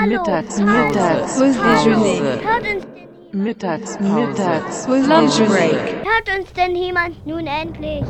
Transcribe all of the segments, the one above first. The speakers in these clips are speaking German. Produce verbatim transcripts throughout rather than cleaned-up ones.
Mittagspause. Mittagspause. Hört uns denn Mittagspause. Mittagspause. Lunch break. Hört uns denn jemand nun endlich?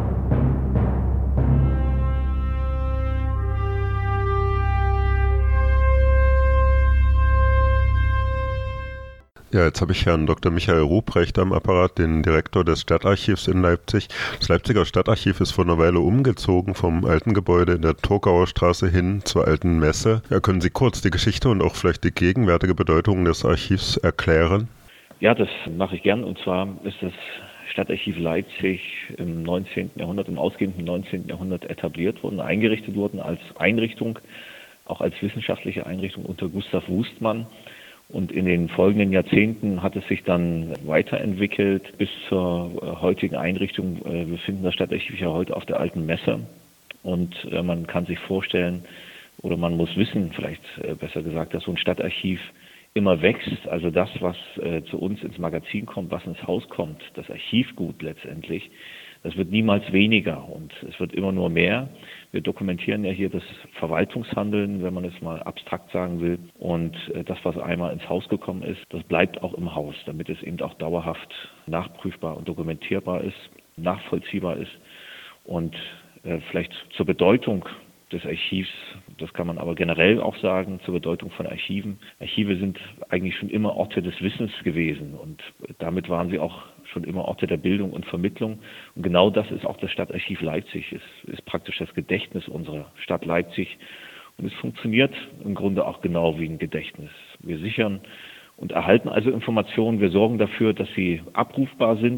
Ja, jetzt habe ich Herrn Doktor Michael Ruprecht am Apparat, den Direktor des Stadtarchivs in Leipzig. Das Leipziger Stadtarchiv ist vor einer Weile umgezogen vom alten Gebäude in der Torgauer Straße hin zur alten Messe. Ja, können Sie kurz die Geschichte und auch vielleicht die gegenwärtige Bedeutung des Archivs erklären? Ja, das mache ich gern. Und zwar ist das Stadtarchiv Leipzig im neunzehnten Jahrhundert, im ausgehenden neunzehnten Jahrhundert etabliert worden, eingerichtet worden als Einrichtung, auch als wissenschaftliche Einrichtung unter Gustav Wustmann. Und in den folgenden Jahrzehnten hat es sich dann weiterentwickelt bis zur heutigen Einrichtung. Wir finden das Stadtarchiv ja heute auf der alten Messe. Und man kann sich vorstellen, oder man muss wissen, vielleicht besser gesagt, dass so ein Stadtarchiv immer wächst. Also das, was zu uns ins Magazin kommt, was ins Haus kommt, das Archivgut letztendlich, das wird niemals weniger und es wird immer nur mehr. Wir dokumentieren ja hier das Verwaltungshandeln, wenn man es mal abstrakt sagen will. Und das, was einmal ins Haus gekommen ist, das bleibt auch im Haus, damit es eben auch dauerhaft nachprüfbar und dokumentierbar ist, nachvollziehbar ist. Und äh, vielleicht zur Bedeutung des Archivs, das kann man aber generell auch sagen, zur Bedeutung von Archiven. Archive sind eigentlich schon immer Orte des Wissens gewesen und damit waren sie auch schon immer Orte der Bildung und Vermittlung. Und genau das ist auch das Stadtarchiv Leipzig. Es ist praktisch das Gedächtnis unserer Stadt Leipzig. Und es funktioniert im Grunde auch genau wie ein Gedächtnis. Wir sichern und erhalten also Informationen. Wir sorgen dafür, dass sie abrufbar sind.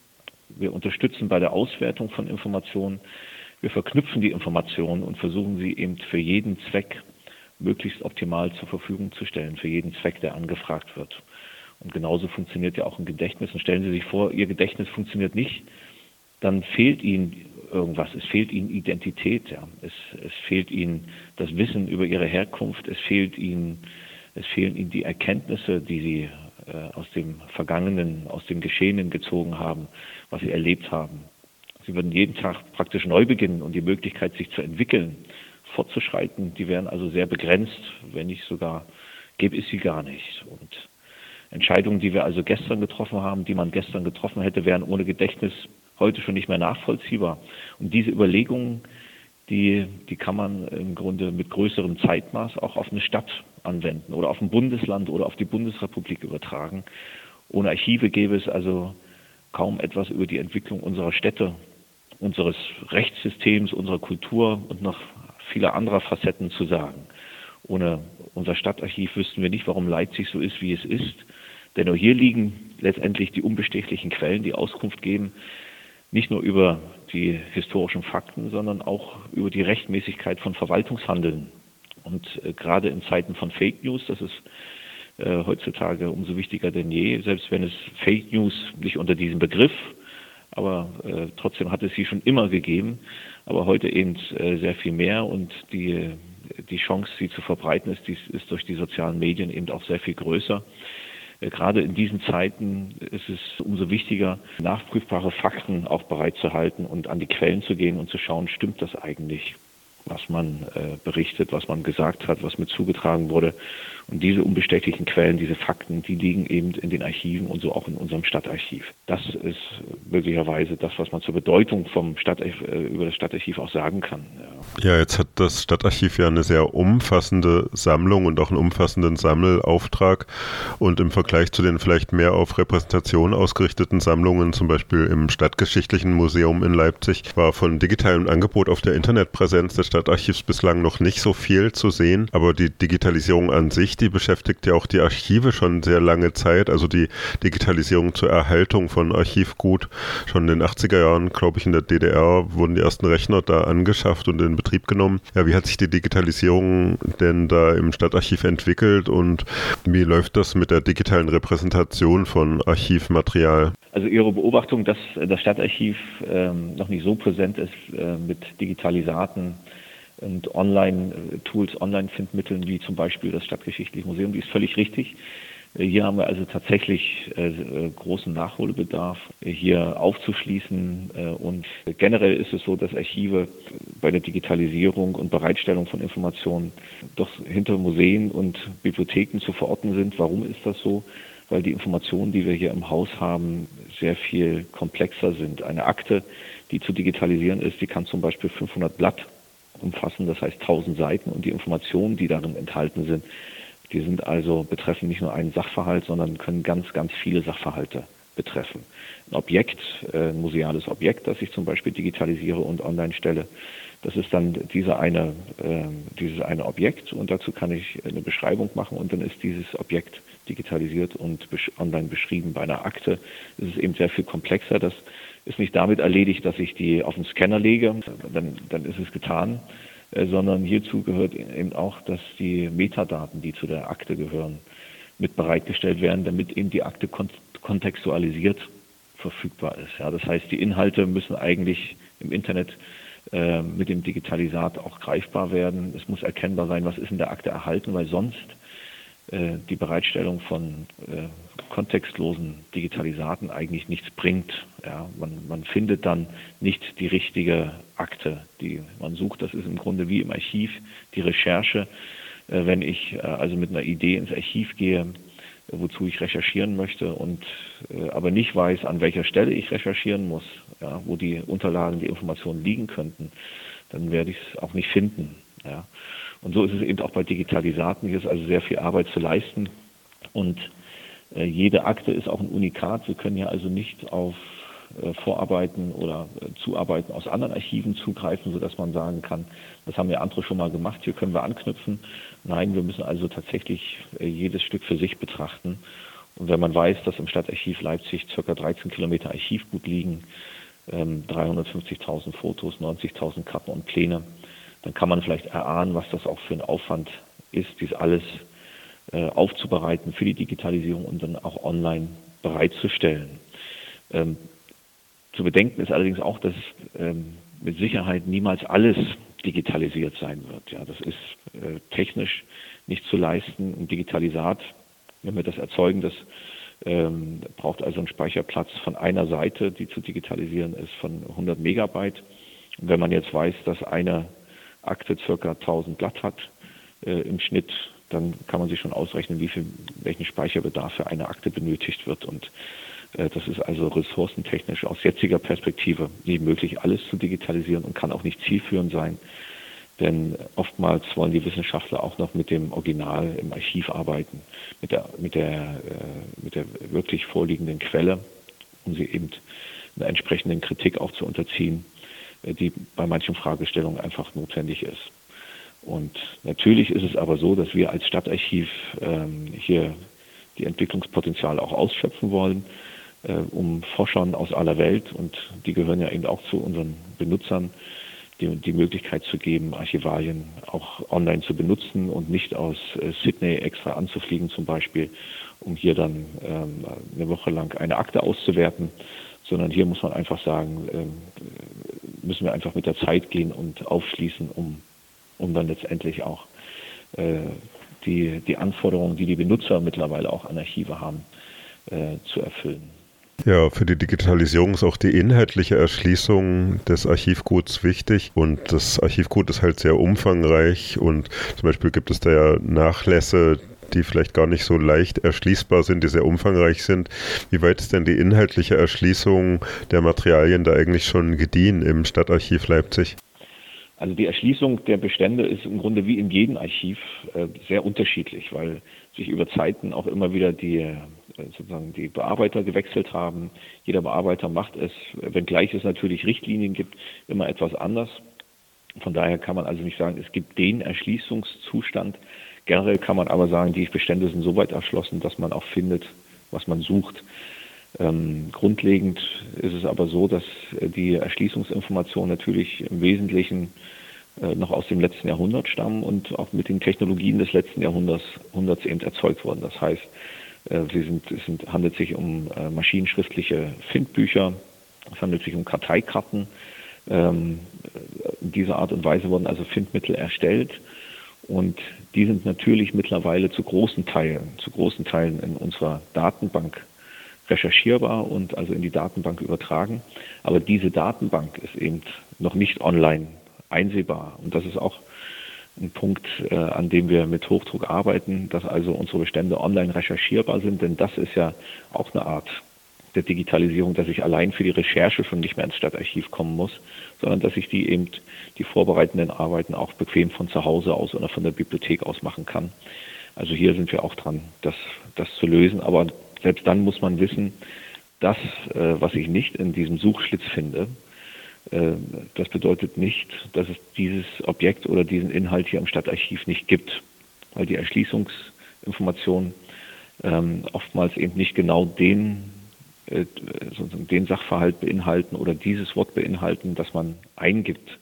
Wir unterstützen bei der Auswertung von Informationen. Wir verknüpfen die Informationen und versuchen sie eben für jeden Zweck möglichst optimal zur Verfügung zu stellen, für jeden Zweck, der angefragt wird. Und genauso funktioniert ja auch ein Gedächtnis. Und stellen Sie sich vor, Ihr Gedächtnis funktioniert nicht, dann fehlt Ihnen irgendwas. Es fehlt Ihnen Identität. Ja. Es, es fehlt Ihnen das Wissen über Ihre Herkunft. Es fehlt Ihnen, es fehlen Ihnen die Erkenntnisse, die Sie äh, aus dem Vergangenen, aus dem Geschehenen gezogen haben, was Sie erlebt haben. Sie würden jeden Tag praktisch neu beginnen und die Möglichkeit, sich zu entwickeln, fortzuschreiten, die wären also sehr begrenzt, wenn nicht sogar, gäbe es sie gar nicht. Und Entscheidungen, die wir also gestern getroffen haben, die man gestern getroffen hätte, wären ohne Gedächtnis heute schon nicht mehr nachvollziehbar. Und diese Überlegungen, die, die kann man im Grunde mit größerem Zeitmaß auch auf eine Stadt anwenden oder auf ein Bundesland oder auf die Bundesrepublik übertragen. Ohne Archive gäbe es also kaum etwas über die Entwicklung unserer Städte, unseres Rechtssystems, unserer Kultur und noch vieler anderer Facetten zu sagen. Ohne unser Stadtarchiv wüssten wir nicht, warum Leipzig so ist, wie es ist. Denn nur hier liegen letztendlich die unbestechlichen Quellen, die Auskunft geben, nicht nur über die historischen Fakten, sondern auch über die Rechtmäßigkeit von Verwaltungshandeln. Und äh, gerade in Zeiten von Fake News, das ist äh, heutzutage umso wichtiger denn je, selbst wenn es Fake News nicht unter diesem Begriff, aber äh, trotzdem hat es sie schon immer gegeben, aber heute eben äh, sehr viel mehr und die Die Chance, sie zu verbreiten, ist, ist durch die sozialen Medien eben auch sehr viel größer. Gerade in diesen Zeiten ist es umso wichtiger, nachprüfbare Fakten auch bereitzuhalten und an die Quellen zu gehen und zu schauen, stimmt das eigentlich, was man äh, berichtet, was man gesagt hat, was mir zugetragen wurde. Und diese unbestechlichen Quellen, diese Fakten, die liegen eben in den Archiven und so auch in unserem Stadtarchiv. Das ist möglicherweise das, was man zur Bedeutung vom Stadtarchiv, äh, über das Stadtarchiv auch sagen kann. Ja. ja, jetzt hat das Stadtarchiv ja eine sehr umfassende Sammlung und auch einen umfassenden Sammelauftrag. Und im Vergleich zu den vielleicht mehr auf Repräsentation ausgerichteten Sammlungen, zum Beispiel im Stadtgeschichtlichen Museum in Leipzig, war von digitalem Angebot auf der Internetpräsenz des Stadtarchivs bislang noch nicht so viel zu sehen. Aber die Digitalisierung an sich, die beschäftigt ja auch die Archive schon sehr lange Zeit. Also die Digitalisierung zur Erhaltung von Archivgut. Schon in den achtziger Jahren, glaube ich, in der D D R wurden die ersten Rechner da angeschafft und in Betrieb genommen. Ja, wie hat sich die Digitalisierung denn da im Stadtarchiv entwickelt und wie läuft das mit der digitalen Repräsentation von Archivmaterial? Also Ihre Beobachtung, dass das Stadtarchiv ähm, noch nicht so präsent ist äh, mit Digitalisaten und Online-Tools, Online-Findmitteln wie zum Beispiel das Stadtgeschichtliche Museum, die ist völlig richtig. Hier haben wir also tatsächlich äh, großen Nachholbedarf, hier aufzuschließen. Äh, und generell ist es so, dass Archive bei der Digitalisierung und Bereitstellung von Informationen doch hinter Museen und Bibliotheken zu verorten sind. Warum ist das so? Weil die Informationen, die wir hier im Haus haben, sehr viel komplexer sind. Eine Akte, die zu digitalisieren ist, die kann zum Beispiel fünfhundert Blatt umfassen, das heißt tausend Seiten, und die Informationen, die darin enthalten sind, die sind also, betreffen nicht nur einen Sachverhalt, sondern können ganz, ganz viele Sachverhalte betreffen. Ein Objekt, ein museales Objekt, das ich zum Beispiel digitalisiere und online stelle, das ist dann diese eine, äh, dieses eine Objekt, und dazu kann ich eine Beschreibung machen, und dann ist dieses Objekt digitalisiert und besch- online beschrieben. Bei einer Akte ist es eben sehr viel komplexer. Das ist nicht damit erledigt, dass ich die auf den Scanner lege, dann, dann ist es getan, äh, sondern hierzu gehört eben auch, dass die Metadaten, die zu der Akte gehören, mit bereitgestellt werden, damit eben die Akte kont- kontextualisiert verfügbar ist. Ja, das heißt, die Inhalte müssen eigentlich im Internet äh, mit dem Digitalisat auch greifbar werden. Es muss erkennbar sein, was ist in der Akte erhalten, weil sonst äh, die Bereitstellung von äh, kontextlosen Digitalisaten eigentlich nichts bringt. Ja, man, man findet dann nicht die richtige Akte, die man sucht. Das ist im Grunde wie im Archiv die Recherche. Äh, wenn ich äh, also mit einer Idee ins Archiv gehe, wozu ich recherchieren möchte und äh, aber nicht weiß, an welcher Stelle ich recherchieren muss, ja, wo die Unterlagen, die Informationen liegen könnten, dann werde ich es auch nicht finden. Ja. Und so ist es eben auch bei Digitalisaten. Hier ist also sehr viel Arbeit zu leisten, und äh, jede Akte ist auch ein Unikat. Wir können hier also nicht auf äh, Vorarbeiten oder äh, Zuarbeiten aus anderen Archiven zugreifen, sodass man sagen kann, das haben ja andere schon mal gemacht, hier können wir anknüpfen. Nein, wir müssen also tatsächlich äh, jedes Stück für sich betrachten. Und wenn man weiß, dass im Stadtarchiv Leipzig ca. dreizehn Kilometer Archivgut liegen, ähm, dreihundertfünfzigtausend Fotos, neunzigtausend Karten und Pläne, dann kann man vielleicht erahnen, was das auch für ein Aufwand ist, dies alles äh, aufzubereiten für die Digitalisierung und dann auch online bereitzustellen. Ähm, zu bedenken ist allerdings auch, dass ähm, mit Sicherheit niemals alles digitalisiert sein wird. Ja, das ist äh, technisch nicht zu leisten. Ein Digitalisat, wenn wir das erzeugen, das ähm, braucht also einen Speicherplatz von einer Seite, die zu digitalisieren ist, von hundert Megabyte. Und wenn man jetzt weiß, dass eine Akte circa tausend Blatt hat äh, im Schnitt, dann kann man sich schon ausrechnen, wie viel, welchen Speicherbedarf für eine Akte benötigt wird. Und äh, das ist also ressourcentechnisch aus jetziger Perspektive nicht möglich, alles zu digitalisieren, und kann auch nicht zielführend sein. Denn oftmals wollen die Wissenschaftler auch noch mit dem Original im Archiv arbeiten, mit der, mit der, äh, mit der wirklich vorliegenden Quelle, um sie eben einer entsprechenden Kritik auch zu unterziehen, die bei manchen Fragestellungen einfach notwendig ist. Und natürlich ist es aber so, dass wir als Stadtarchiv ähm, hier die Entwicklungspotenziale auch ausschöpfen wollen, äh, um Forschern aus aller Welt, und die gehören ja eben auch zu unseren Benutzern, die, die Möglichkeit zu geben, Archivalien auch online zu benutzen und nicht aus äh, Sydney extra anzufliegen zum Beispiel, um hier dann ähm, eine Woche lang eine Akte auszuwerten, sondern hier muss man einfach sagen, ähm, müssen wir einfach mit der Zeit gehen und aufschließen, um, um dann letztendlich auch äh, die, die Anforderungen, die die Benutzer mittlerweile auch an Archive haben, äh, zu erfüllen. Ja, für die Digitalisierung ist auch die inhaltliche Erschließung des Archivguts wichtig, und das Archivgut ist halt sehr umfangreich, und zum Beispiel gibt es da ja Nachlässe, die vielleicht gar nicht so leicht erschließbar sind, die sehr umfangreich sind. Wie weit ist denn die inhaltliche Erschließung der Materialien da eigentlich schon gediehen im Stadtarchiv Leipzig? Also die Erschließung der Bestände ist im Grunde wie in jedem Archiv äh, sehr unterschiedlich, weil sich über Zeiten auch immer wieder die, äh, sozusagen die Bearbeiter gewechselt haben. Jeder Bearbeiter macht es, wenngleich es natürlich Richtlinien gibt, immer etwas anders. Von daher kann man also nicht sagen, es gibt den Erschließungszustand. Generell kann man aber sagen, die Bestände sind so weit erschlossen, dass man auch findet, was man sucht. Ähm, grundlegend ist es aber so, dass die Erschließungsinformationen natürlich im Wesentlichen äh, noch aus dem letzten Jahrhundert stammen und auch mit den Technologien des letzten Jahrhunderts, Jahrhunderts eben erzeugt wurden. Das heißt, äh, sie sind, es sind, handelt sich um äh, maschinenschriftliche Findbücher, es handelt sich um Karteikarten. Ähm, in dieser Art und Weise wurden also Findmittel erstellt. Und die sind natürlich mittlerweile zu großen Teilen, zu großen Teilen in unserer Datenbank recherchierbar und also in die Datenbank übertragen. Aber diese Datenbank ist eben noch nicht online einsehbar. Und das ist auch ein Punkt, äh, an dem wir mit Hochdruck arbeiten, dass also unsere Bestände online recherchierbar sind. Denn das ist ja auch eine Art der Digitalisierung, dass ich allein für die Recherche schon nicht mehr ins Stadtarchiv kommen muss, sondern dass ich die eben, die vorbereitenden Arbeiten auch bequem von zu Hause aus oder von der Bibliothek aus machen kann. Also hier sind wir auch dran, das, das zu lösen. Aber selbst dann muss man wissen, das, äh, was ich nicht in diesem Suchschlitz finde, äh, das bedeutet nicht, dass es dieses Objekt oder diesen Inhalt hier im Stadtarchiv nicht gibt, weil die Erschließungsinformationen ähm, oftmals eben nicht genau den den Sachverhalt beinhalten oder dieses Wort beinhalten, das man eingibt.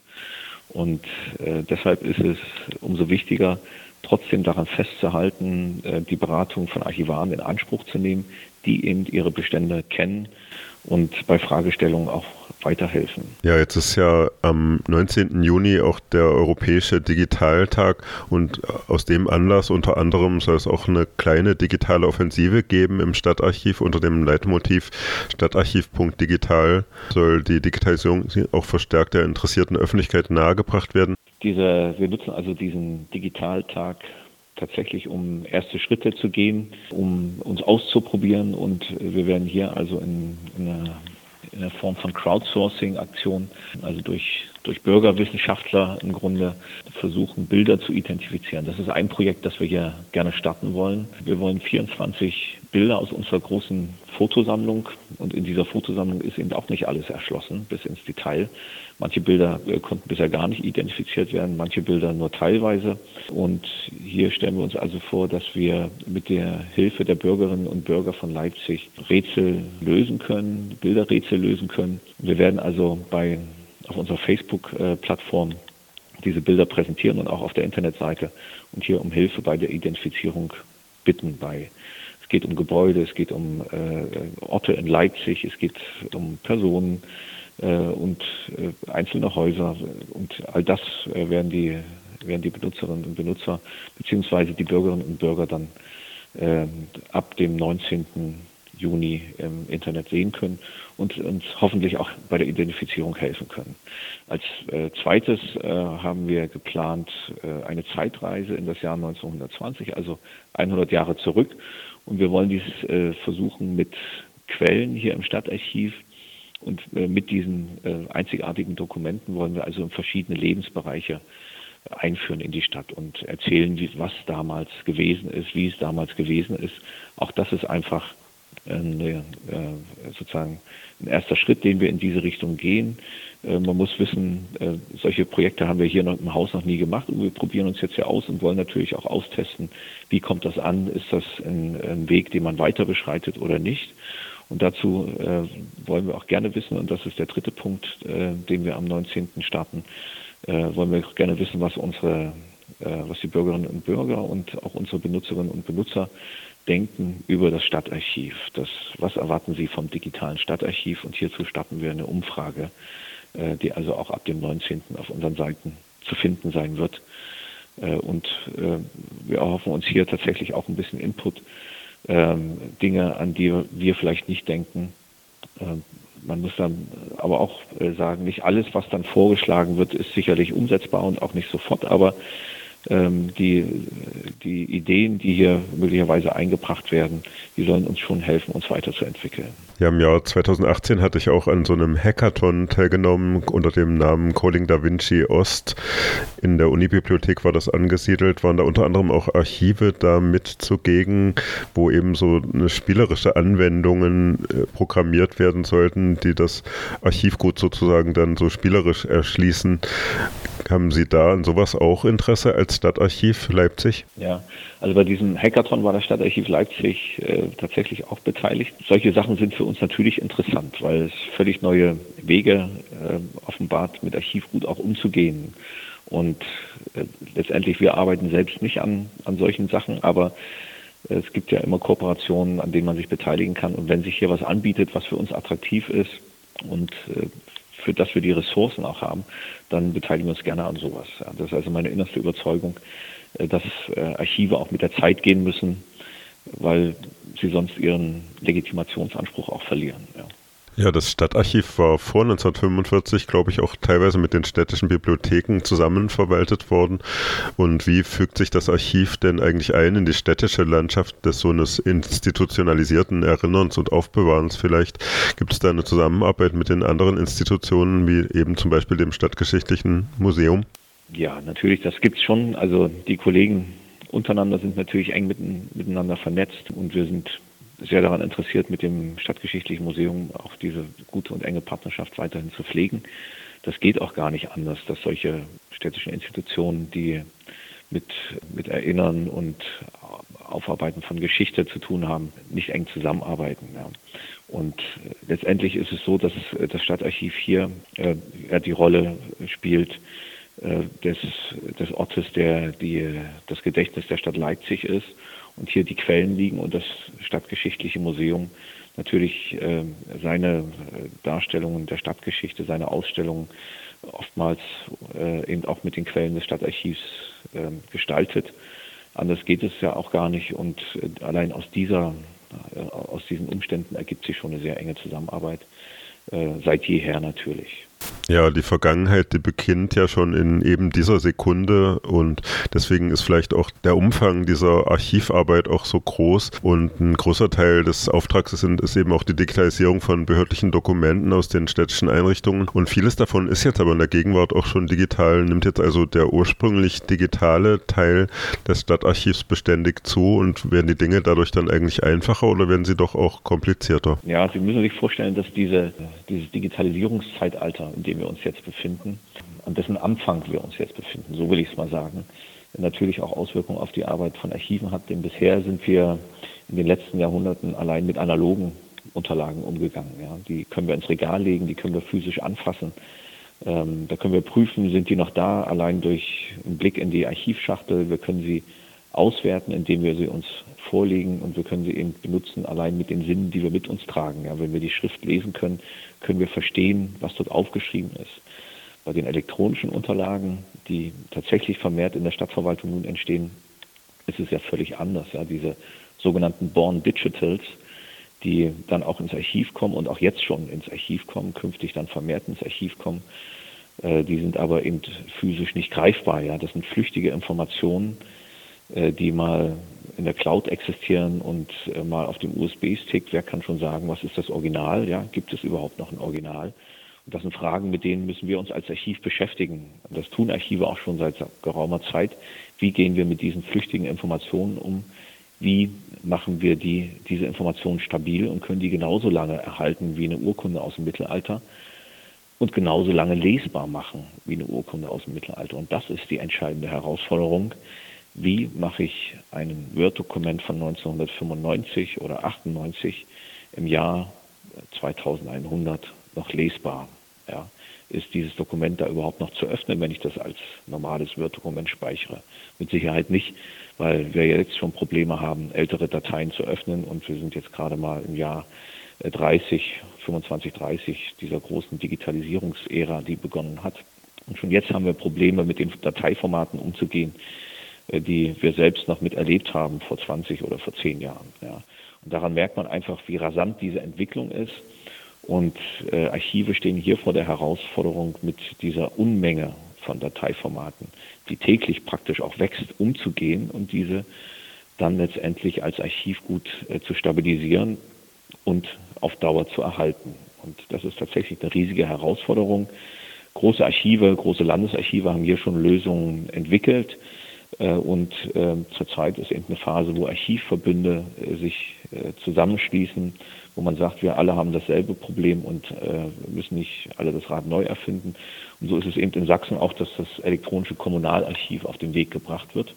Und äh, deshalb ist es umso wichtiger, trotzdem daran festzuhalten, äh, die Beratung von Archivaren in Anspruch zu nehmen, die eben ihre Bestände kennen und bei Fragestellungen auch weiterhelfen. Ja, jetzt ist ja am neunzehnten Juni auch der Europäische Digitaltag und aus dem Anlass unter anderem soll es auch eine kleine digitale Offensive geben im Stadtarchiv unter dem Leitmotiv Stadtarchiv.digital soll die Digitalisierung auch verstärkt der interessierten Öffentlichkeit nahegebracht werden. Diese, wir nutzen also diesen Digitaltag tatsächlich, um erste Schritte zu gehen, um uns auszuprobieren, und wir werden hier also in, in, einer, in einer Form von Crowdsourcing-Aktion, also durch, durch Bürgerwissenschaftler im Grunde versuchen, Bilder zu identifizieren. Das ist ein Projekt, das wir hier gerne starten wollen. Wir wollen vierundzwanzig Bilder aus unserer großen Fotosammlung, und in dieser Fotosammlung ist eben auch nicht alles erschlossen bis ins Detail. Manche Bilder äh, konnten bisher gar nicht identifiziert werden, manche Bilder nur teilweise. Und hier stellen wir uns also vor, dass wir mit der Hilfe der Bürgerinnen und Bürger von Leipzig Rätsel lösen können, Bilderrätsel lösen können. Wir werden also bei auf unserer Facebook-Plattform diese Bilder präsentieren und auch auf der Internetseite und hier um Hilfe bei der Identifizierung bitten. Bei Es geht um Gebäude, es geht um äh, Orte in Leipzig, es geht um Personen äh, und äh, einzelne Häuser, und all das äh, werden die werden die Benutzerinnen und Benutzer beziehungsweise die Bürgerinnen und Bürger dann äh, ab dem neunzehnten Juni im Internet sehen können und uns hoffentlich auch bei der Identifizierung helfen können. Als äh, zweites äh, haben wir geplant äh, eine Zeitreise in das Jahr neunzehnhundertzwanzig, also hundert Jahre zurück. Und wir wollen dies äh, versuchen mit Quellen hier im Stadtarchiv, und äh, mit diesen äh, einzigartigen Dokumenten wollen wir also in verschiedene Lebensbereiche einführen in die Stadt und erzählen, wie, was damals gewesen ist, wie es damals gewesen ist. Auch das ist einfach eine, äh, sozusagen ein erster Schritt, den wir in diese Richtung gehen. Äh, man muss wissen, äh, solche Projekte haben wir hier noch im Haus noch nie gemacht, und wir probieren uns jetzt ja aus und wollen natürlich auch austesten, wie kommt das an, ist das ein, ein Weg, den man weiter beschreitet oder nicht. Und dazu äh, wollen wir auch gerne wissen, und das ist der dritte Punkt, äh, den wir am neunzehnten starten, äh, wollen wir auch gerne wissen, was unsere, äh, was die Bürgerinnen und Bürger und auch unsere Benutzerinnen und Benutzer denken über das Stadtarchiv. Das, was erwarten Sie vom digitalen Stadtarchiv? Und hierzu starten wir eine Umfrage, äh, die also auch ab dem neunzehnten auf unseren Seiten zu finden sein wird. Äh, und äh, wir erhoffen uns hier tatsächlich auch ein bisschen Input, ähm, Dinge, an die wir vielleicht nicht denken. Ähm, man muss dann aber auch äh, sagen, nicht alles, was dann vorgeschlagen wird, ist sicherlich umsetzbar und auch nicht sofort, aber ähm, die, die Ideen, die hier möglicherweise eingebracht werden, die sollen uns schon helfen, uns weiterzuentwickeln. Ja, im Jahr zweitausendachtzehn hatte ich auch an so einem Hackathon teilgenommen unter dem Namen Coding Da Vinci Ost. In der Unibibliothek war das angesiedelt, waren da unter anderem auch Archive da mit zugegen, wo eben so eine spielerische Anwendungen äh, programmiert werden sollten, die das Archivgut sozusagen dann so spielerisch erschließen. Haben Sie da an sowas auch Interesse als Stadtarchiv Leipzig? Ja, also bei diesem Hackathon war das Stadtarchiv Leipzig äh, tatsächlich auch beteiligt. Solche Sachen sind für uns natürlich interessant, weil es völlig neue Wege äh, offenbart, mit Archivgut auch umzugehen. Und äh, letztendlich, wir arbeiten selbst nicht an, an solchen Sachen, aber äh, es gibt ja immer Kooperationen, an denen man sich beteiligen kann. Und wenn sich hier was anbietet, was für uns attraktiv ist und äh, für das wir die Ressourcen auch haben, dann beteiligen wir uns gerne an sowas. Ja, das ist also meine innerste Überzeugung, äh, dass äh, Archive auch mit der Zeit gehen müssen, weil sie sonst ihren Legitimationsanspruch auch verlieren. Ja. Ja, das Stadtarchiv war vor neunzehnhundertfünfundvierzig, glaube ich, auch teilweise mit den städtischen Bibliotheken zusammenverwaltet worden. Und wie fügt sich das Archiv denn eigentlich ein in die städtische Landschaft des so eines institutionalisierten Erinnerns und Aufbewahrens vielleicht? Gibt es da eine Zusammenarbeit mit den anderen Institutionen, wie eben zum Beispiel dem Stadtgeschichtlichen Museum? Ja, natürlich, das gibt's schon. Also die Kollegen untereinander sind natürlich eng mitten, miteinander vernetzt und wir sind sehr daran interessiert, mit dem Stadtgeschichtlichen Museum auch diese gute und enge Partnerschaft weiterhin zu pflegen. Das geht auch gar nicht anders, dass solche städtischen Institutionen, die mit, mit Erinnern und Aufarbeiten von Geschichte zu tun haben, nicht eng zusammenarbeiten. Ja. Und letztendlich ist es so, dass das Stadtarchiv hier äh, ja, die Rolle spielt äh, des, des Ortes, der die, das Gedächtnis der Stadt Leipzig ist. Und hier die Quellen liegen und das Stadtgeschichtliche Museum natürlich äh, seine äh, Darstellungen der Stadtgeschichte, seine Ausstellungen oftmals äh, eben auch mit den Quellen des Stadtarchivs äh, gestaltet. Anders geht es ja auch gar nicht und äh, allein aus dieser, äh, aus diesen Umständen ergibt sich schon eine sehr enge Zusammenarbeit, äh, seit jeher natürlich. Ja, die Vergangenheit, die beginnt ja schon in eben dieser Sekunde und deswegen ist vielleicht auch der Umfang dieser Archivarbeit auch so groß und ein großer Teil des Auftrags ist, ist eben auch die Digitalisierung von behördlichen Dokumenten aus den städtischen Einrichtungen und vieles davon ist jetzt aber in der Gegenwart auch schon digital, nimmt jetzt also der ursprünglich digitale Teil des Stadtarchivs beständig zu und werden die Dinge dadurch dann eigentlich einfacher oder werden sie doch auch komplizierter? Ja, Sie müssen sich vorstellen, dass diese, dieses Digitalisierungszeitalter, in dem wir uns jetzt befinden, an dessen Anfang wir uns jetzt befinden, so will ich es mal sagen, natürlich auch Auswirkungen auf die Arbeit von Archiven hat, denn bisher sind wir in den letzten Jahrhunderten allein mit analogen Unterlagen umgegangen. Ja. Die können wir ins Regal legen, die können wir physisch anfassen, ähm, da können wir prüfen, sind die noch da, allein durch einen Blick in die Archivschachtel, wir können sie auswerten, indem wir sie uns vorlegen und wir können sie eben benutzen, allein mit den Sinnen, die wir mit uns tragen. Ja, wenn wir die Schrift lesen können, können wir verstehen, was dort aufgeschrieben ist. Bei den elektronischen Unterlagen, die tatsächlich vermehrt in der Stadtverwaltung nun entstehen, ist es ja völlig anders. Ja, diese sogenannten Born Digitals, die dann auch ins Archiv kommen und auch jetzt schon ins Archiv kommen, künftig dann vermehrt ins Archiv kommen, äh, die sind aber eben physisch nicht greifbar. Ja, das sind flüchtige Informationen, die mal in der Cloud existieren und äh, mal auf dem U S B-Stick. Wer kann schon sagen, was ist das Original? Ja, gibt es überhaupt noch ein Original? Und das sind Fragen, mit denen müssen wir uns als Archiv beschäftigen. Das tun Archive auch schon seit geraumer Zeit. Wie gehen wir mit diesen flüchtigen Informationen um? Wie machen wir die, diese Informationen stabil und können die genauso lange erhalten wie eine Urkunde aus dem Mittelalter und genauso lange lesbar machen wie eine Urkunde aus dem Mittelalter? Und das ist die entscheidende Herausforderung. Wie mache ich ein Word-Dokument von neunzehnhundertfünfundneunzig oder achtundneunzig im Jahr zweitausendeinhundert noch lesbar? Ja, ist dieses Dokument da überhaupt noch zu öffnen, wenn ich das als normales Word-Dokument speichere? Mit Sicherheit nicht, weil wir jetzt schon Probleme haben, ältere Dateien zu öffnen und wir sind jetzt gerade mal im Jahr dreißig, fünfundzwanzig, dreißig dieser großen Digitalisierungsära, die begonnen hat. Und schon jetzt haben wir Probleme, mit den Dateiformaten umzugehen, die wir selbst noch miterlebt haben vor zwanzig oder vor zehn Jahren. Ja. Und daran merkt man einfach, wie rasant diese Entwicklung ist. Und äh, Archive stehen hier vor der Herausforderung, mit dieser Unmenge von Dateiformaten, die täglich praktisch auch wächst, umzugehen und diese dann letztendlich als Archivgut äh, zu stabilisieren und auf Dauer zu erhalten. Und das ist tatsächlich eine riesige Herausforderung. Große Archive, große Landesarchive haben hier schon Lösungen entwickelt. Und äh, zurzeit ist eben eine Phase, wo Archivverbünde äh, sich äh, zusammenschließen, wo man sagt, wir alle haben dasselbe Problem und äh, müssen nicht alle das Rad neu erfinden. Und so ist es eben in Sachsen auch, dass das elektronische Kommunalarchiv auf den Weg gebracht wird.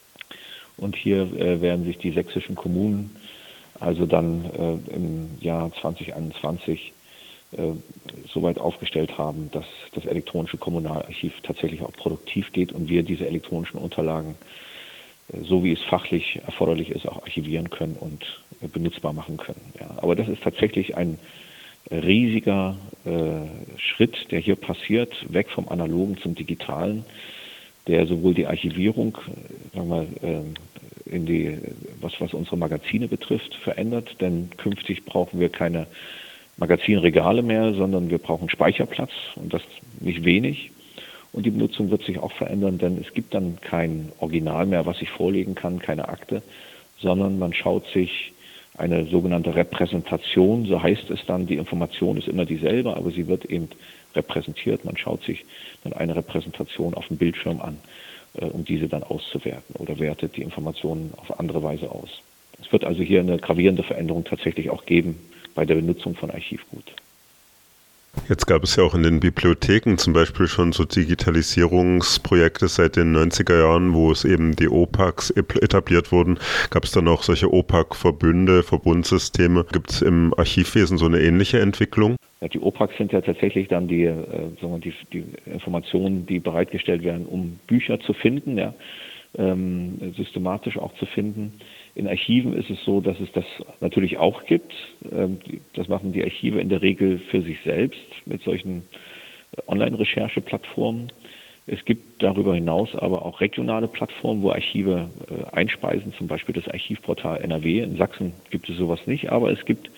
Und hier äh, werden sich die sächsischen Kommunen also dann äh, im Jahr zweitausendeinundzwanzig äh, soweit aufgestellt haben, dass das elektronische Kommunalarchiv tatsächlich auch produktiv geht und wir diese elektronischen Unterlagen, äh, so wie es fachlich erforderlich ist, auch archivieren können und äh, benutzbar machen können. Ja. Aber das ist tatsächlich ein riesiger äh, Schritt, der hier passiert, weg vom Analogen zum Digitalen. der sowohl die Archivierung, sagen wir, in die, was, was unsere Magazine betrifft, verändert, denn künftig brauchen wir keine Magazinregale mehr, sondern wir brauchen Speicherplatz und das nicht wenig. Und die Benutzung wird sich auch verändern, denn es gibt dann kein Original mehr, was ich vorlegen kann, keine Akte, sondern man schaut sich eine sogenannte Repräsentation, so heißt es dann, die Information ist immer dieselbe, aber sie wird eben repräsentiert. Man schaut sich dann eine Repräsentation auf dem Bildschirm an, äh, um diese dann auszuwerten oder wertet die Informationen auf andere Weise aus. Es wird also hier eine gravierende Veränderung tatsächlich auch geben bei der Benutzung von Archivgut. Jetzt gab es ja auch in den Bibliotheken zum Beispiel schon so Digitalisierungsprojekte seit den neunziger Jahren, wo es eben die O P A Cs etabliert wurden. Gab es dann auch solche O P A C-Verbünde, Verbundsysteme? Gibt es im Archivwesen so eine ähnliche Entwicklung? Ja, die O P A Cs sind ja tatsächlich dann die, äh, sagen wir, die, die Informationen, die bereitgestellt werden, um Bücher zu finden, ja, ähm, systematisch auch zu finden. In Archiven ist es so, dass es das natürlich auch gibt. Das machen die Archive in der Regel für sich selbst mit solchen Online-Recherche-Plattformen. Es gibt darüber hinaus aber auch regionale Plattformen, wo Archive einspeisen, zum Beispiel das Archivportal N R W. In Sachsen gibt es sowas nicht, aber es gibt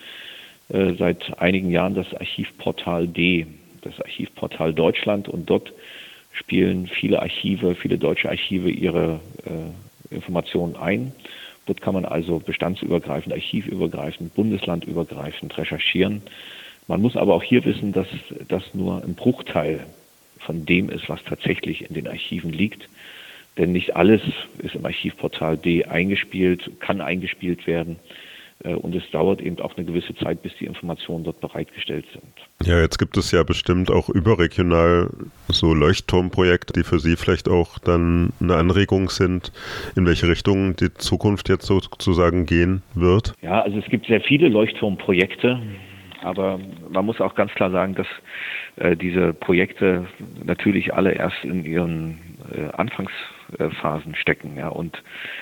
seit einigen Jahren das Archivportal D, das Archivportal Deutschland, und dort spielen viele Archive, viele deutsche Archive ihre Informationen ein. Dort kann man also bestandsübergreifend, archivübergreifend, bundeslandübergreifend recherchieren. Man muss aber auch hier wissen, dass das nur ein Bruchteil von dem ist, was tatsächlich in den Archiven liegt. Denn nicht alles ist im Archivportal D eingespielt, kann eingespielt werden. Und es dauert eben auch eine gewisse Zeit, bis die Informationen dort bereitgestellt sind. Ja, jetzt gibt es ja bestimmt auch überregional so Leuchtturmprojekte, die für Sie vielleicht auch dann eine Anregung sind, in welche Richtung die Zukunft jetzt sozusagen gehen wird. Ja, also es gibt sehr viele Leuchtturmprojekte, aber man muss auch ganz klar sagen, dass äh, diese Projekte natürlich alle erst in ihren äh, Anfangsphasen stecken, ja, und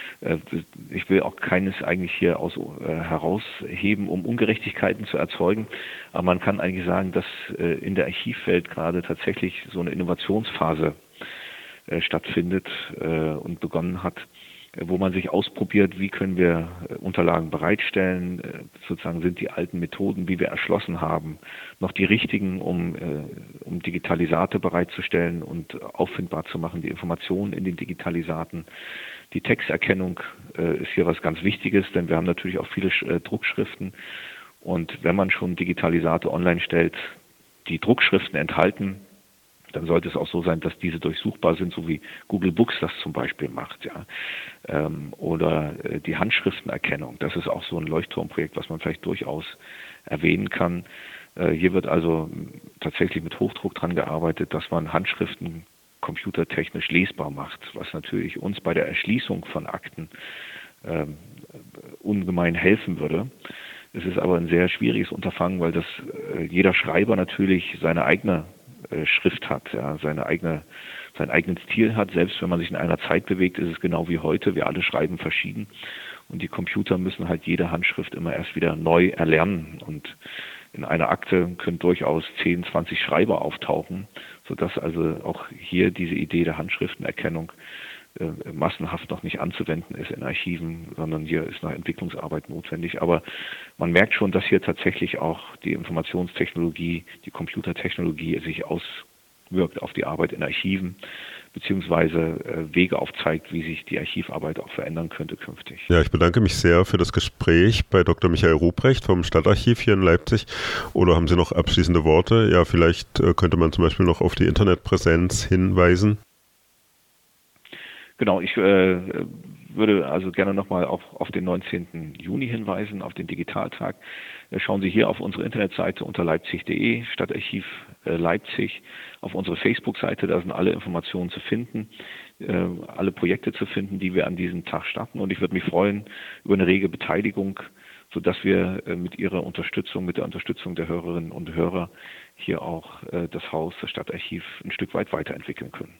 ich will auch keines eigentlich hier aus, äh, herausheben, um Ungerechtigkeiten zu erzeugen. Aber man kann eigentlich sagen, dass äh, in der Archivwelt gerade tatsächlich so eine Innovationsphase äh, stattfindet äh, und begonnen hat, äh, wo man sich ausprobiert, wie können wir äh, Unterlagen bereitstellen, äh, sozusagen sind die alten Methoden, wie wir erschlossen haben, noch die richtigen, um, äh, um Digitalisate bereitzustellen und auffindbar zu machen, die Informationen in den Digitalisaten. Die Texterkennung äh, ist hier was ganz Wichtiges, denn wir haben natürlich auch viele äh, Druckschriften. Und wenn man schon Digitalisate online stellt, die Druckschriften enthalten, dann sollte es auch so sein, dass diese durchsuchbar sind, so wie Google Books das zum Beispiel macht. Ja. Ähm, oder äh, die Handschriftenerkennung, das ist auch so ein Leuchtturmprojekt, was man vielleicht durchaus erwähnen kann. Äh, hier wird also tatsächlich mit Hochdruck dran gearbeitet, dass man Handschriften computertechnisch lesbar macht, was natürlich uns bei der Erschließung von Akten ähm, ungemein helfen würde. Es ist aber ein sehr schwieriges Unterfangen, weil das äh, jeder Schreiber natürlich seine eigene äh, Schrift hat, ja, seine eigene, seinen eigenen Stil hat. Selbst wenn man sich in einer Zeit bewegt, ist es genau wie heute. Wir alle schreiben verschieden und die Computer müssen halt jede Handschrift immer erst wieder neu erlernen. Und in einer Akte können durchaus zehn, zwanzig Schreiber auftauchen, sodass also auch hier diese Idee der Handschriftenerkennung äh, massenhaft noch nicht anzuwenden ist in Archiven, sondern hier ist noch Entwicklungsarbeit notwendig. Aber man merkt schon, dass hier tatsächlich auch die Informationstechnologie, die Computertechnologie sich auswirkt auf die Arbeit in Archiven, beziehungsweise äh, Wege aufzeigt, wie sich die Archivarbeit auch verändern könnte künftig. Ja, ich bedanke mich sehr für das Gespräch bei Doktor Michael Ruprecht vom Stadtarchiv hier in Leipzig. Oder haben Sie noch abschließende Worte? Ja, vielleicht äh, könnte man zum Beispiel noch auf die Internetpräsenz hinweisen. Genau, ich äh, würde also gerne nochmal auf, auf den neunzehnten Juni hinweisen, auf den Digitaltag. Äh, schauen Sie hier auf unsere Internetseite unter leipzig punkt de, Stadtarchiv äh, Leipzig, auf unsere Facebook-Seite, da sind alle Informationen zu finden, äh, alle Projekte zu finden, die wir an diesem Tag starten. Und ich würde mich freuen über eine rege Beteiligung, sodass wir äh, mit Ihrer Unterstützung, mit der Unterstützung der Hörerinnen und Hörer hier auch äh, das Haus, das Stadtarchiv ein Stück weit weiterentwickeln können.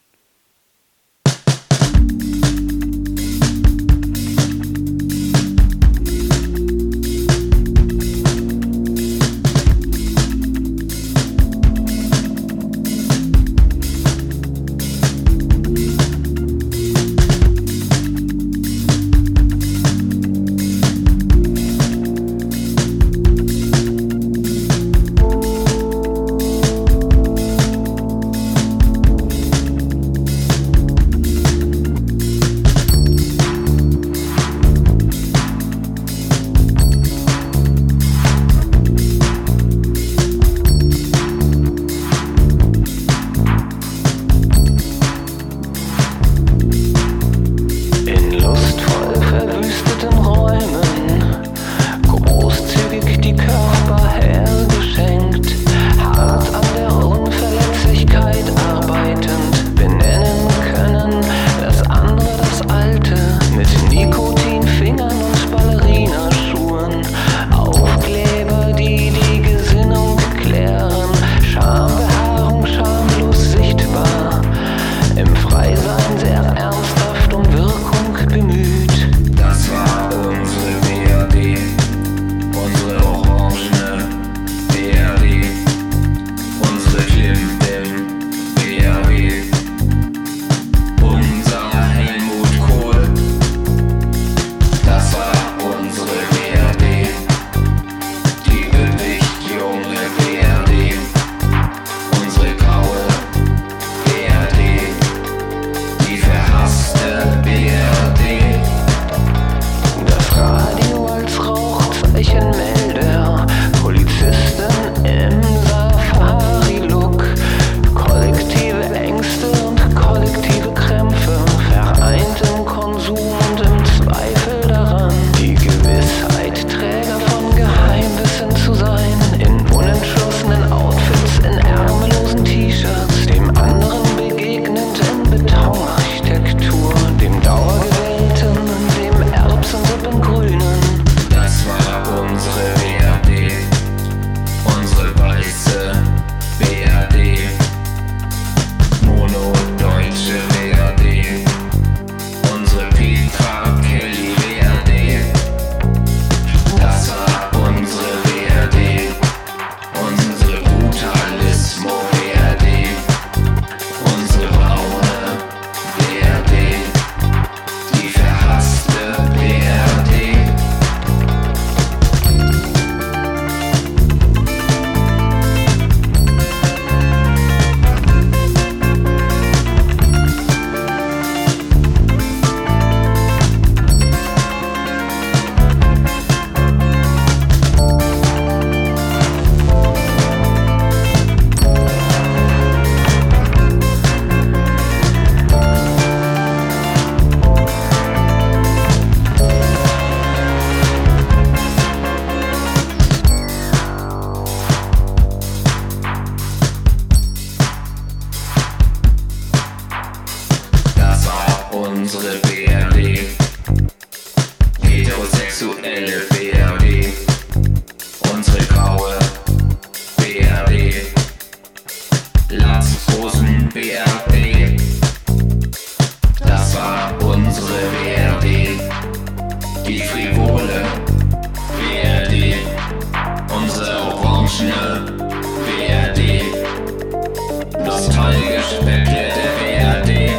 aktuelle B R D, unsere graue B R D, Latzhosen B R D, das war unsere B R D, die frivole B R D, unsere orangene B R D, nostalgisch verklärte B R D.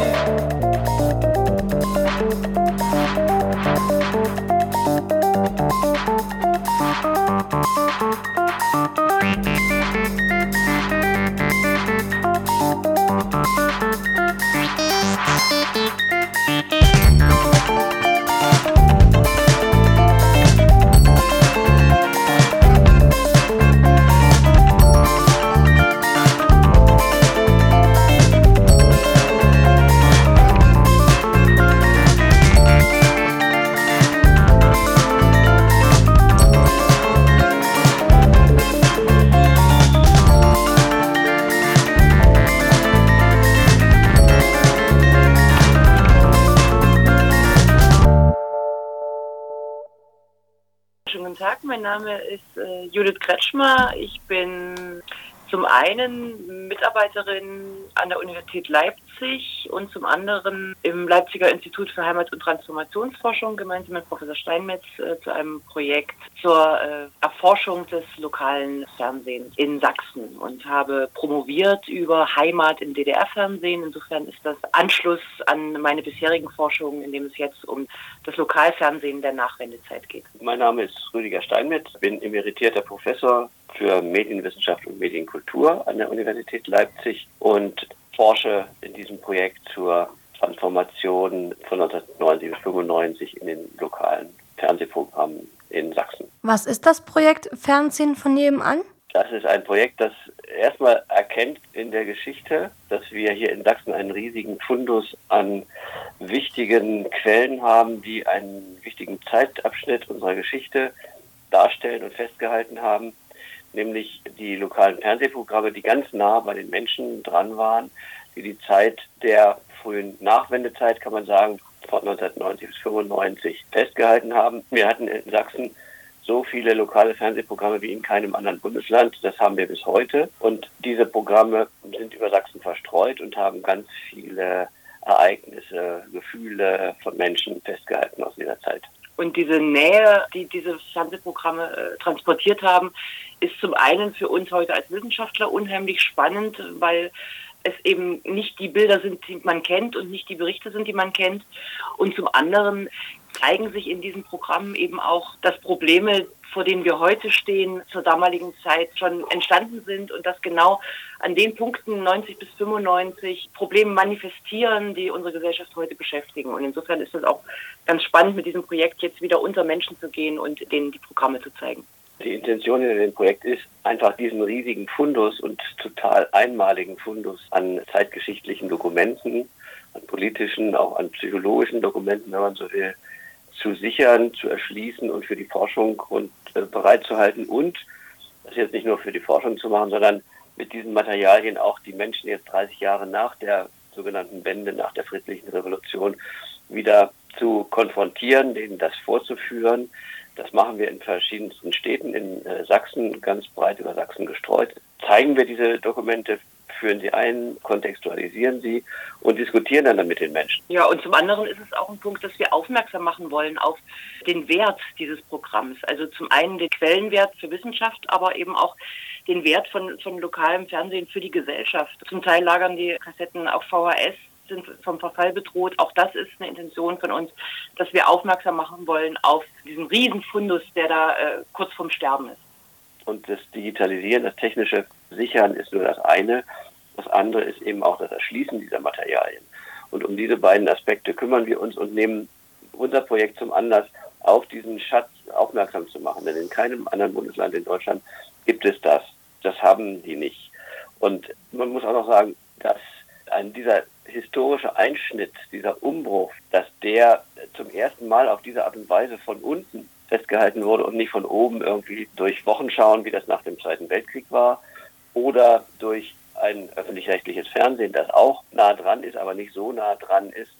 Schönen guten Tag, mein Name ist äh, Judith Kretschmer. Ich bin zum einen Mitarbeiterin an der Universität Leipzig und zum anderen im Leipziger Institut für Heimat- und Transformationsforschung gemeinsam mit Professor Steinmetz äh, zu einem Projekt zur äh, Erforschung des lokalen Fernsehens in Sachsen und habe promoviert über Heimat im D D R-Fernsehen. Insofern ist das Anschluss an meine bisherigen Forschungen, in dem es jetzt um das Lokalfernsehen der Nachwendezeit geht. Mein Name ist Rüdiger Steinmetz, bin emeritierter Professor für Medienwissenschaft und Medienkultur an der Universität Leipzig und forsche in diesem Projekt zur Transformation von neunzehnhundertneunzig bis fünfundneunzig in den lokalen Fernsehprogrammen in Sachsen. Was ist das Projekt Fernsehen von nebenan? Das ist ein Projekt, das erstmal erkennt in der Geschichte, dass wir hier in Sachsen einen riesigen Fundus an wichtigen Quellen haben, die einen wichtigen Zeitabschnitt unserer Geschichte darstellen und festgehalten haben, nämlich die lokalen Fernsehprogramme, die ganz nah bei den Menschen dran waren, die die Zeit der frühen Nachwendezeit, kann man sagen, von neunzehnhundertneunzig bis fünfundneunzig festgehalten haben. Wir hatten in Sachsen so viele lokale Fernsehprogramme wie in keinem anderen Bundesland. Das haben wir bis heute. Und diese Programme sind über Sachsen verstreut und haben ganz viele Ereignisse, Gefühle von Menschen festgehalten aus dieser Zeit. Und diese Nähe, die diese Fernsehprogramme äh, transportiert haben, ist zum einen für uns heute als Wissenschaftler unheimlich spannend, weil es eben nicht die Bilder sind, die man kennt und nicht die Berichte sind, die man kennt. Und zum anderen zeigen sich in diesen Programmen eben auch, dass Probleme, vor denen wir heute stehen, zur damaligen Zeit schon entstanden sind und dass genau an den Punkten neunzig bis fünfundneunzig Probleme manifestieren, die unsere Gesellschaft heute beschäftigen. Und insofern ist es auch ganz spannend, mit diesem Projekt jetzt wieder unter Menschen zu gehen und denen die Programme zu zeigen. Die Intention hinter dem Projekt ist, einfach diesen riesigen Fundus und total einmaligen Fundus an zeitgeschichtlichen Dokumenten, an politischen, auch an psychologischen Dokumenten, wenn man so will, zu sichern, zu erschließen und für die Forschung und äh, bereitzuhalten und das jetzt nicht nur für die Forschung zu machen, sondern mit diesen Materialien auch die Menschen jetzt dreißig Jahre nach der sogenannten Wende, nach der friedlichen Revolution wieder zu konfrontieren, denen das vorzuführen. Das machen wir in verschiedensten Städten in äh, Sachsen, ganz breit über Sachsen gestreut. Zeigen wir diese Dokumente, führen sie ein, kontextualisieren sie und diskutieren dann, dann mit den Menschen. Ja, und zum anderen ist es auch ein Punkt, dass wir aufmerksam machen wollen auf den Wert dieses Programms. Also zum einen den Quellenwert für Wissenschaft, aber eben auch den Wert von, von lokalem Fernsehen für die Gesellschaft. Zum Teil lagern die Kassetten auf V H S, sind vom Verfall bedroht. Auch das ist eine Intention von uns, dass wir aufmerksam machen wollen auf diesen riesen Fundus, der da äh, kurz vorm Sterben ist. Und das Digitalisieren, das technische Sichern ist nur das eine. Das andere ist eben auch das Erschließen dieser Materialien. Und um diese beiden Aspekte kümmern wir uns und nehmen unser Projekt zum Anlass, auf diesen Schatz aufmerksam zu machen. Denn in keinem anderen Bundesland in Deutschland gibt es das. Das haben die nicht. Und man muss auch noch sagen, dass ein, dieser historische Einschnitt, dieser Umbruch, dass der zum ersten Mal auf diese Art und Weise von unten festgehalten wurde und nicht von oben irgendwie durch Wochenschauen, wie das nach dem Zweiten Weltkrieg war, oder durch ein öffentlich-rechtliches Fernsehen, das auch nah dran ist, aber nicht so nah dran ist,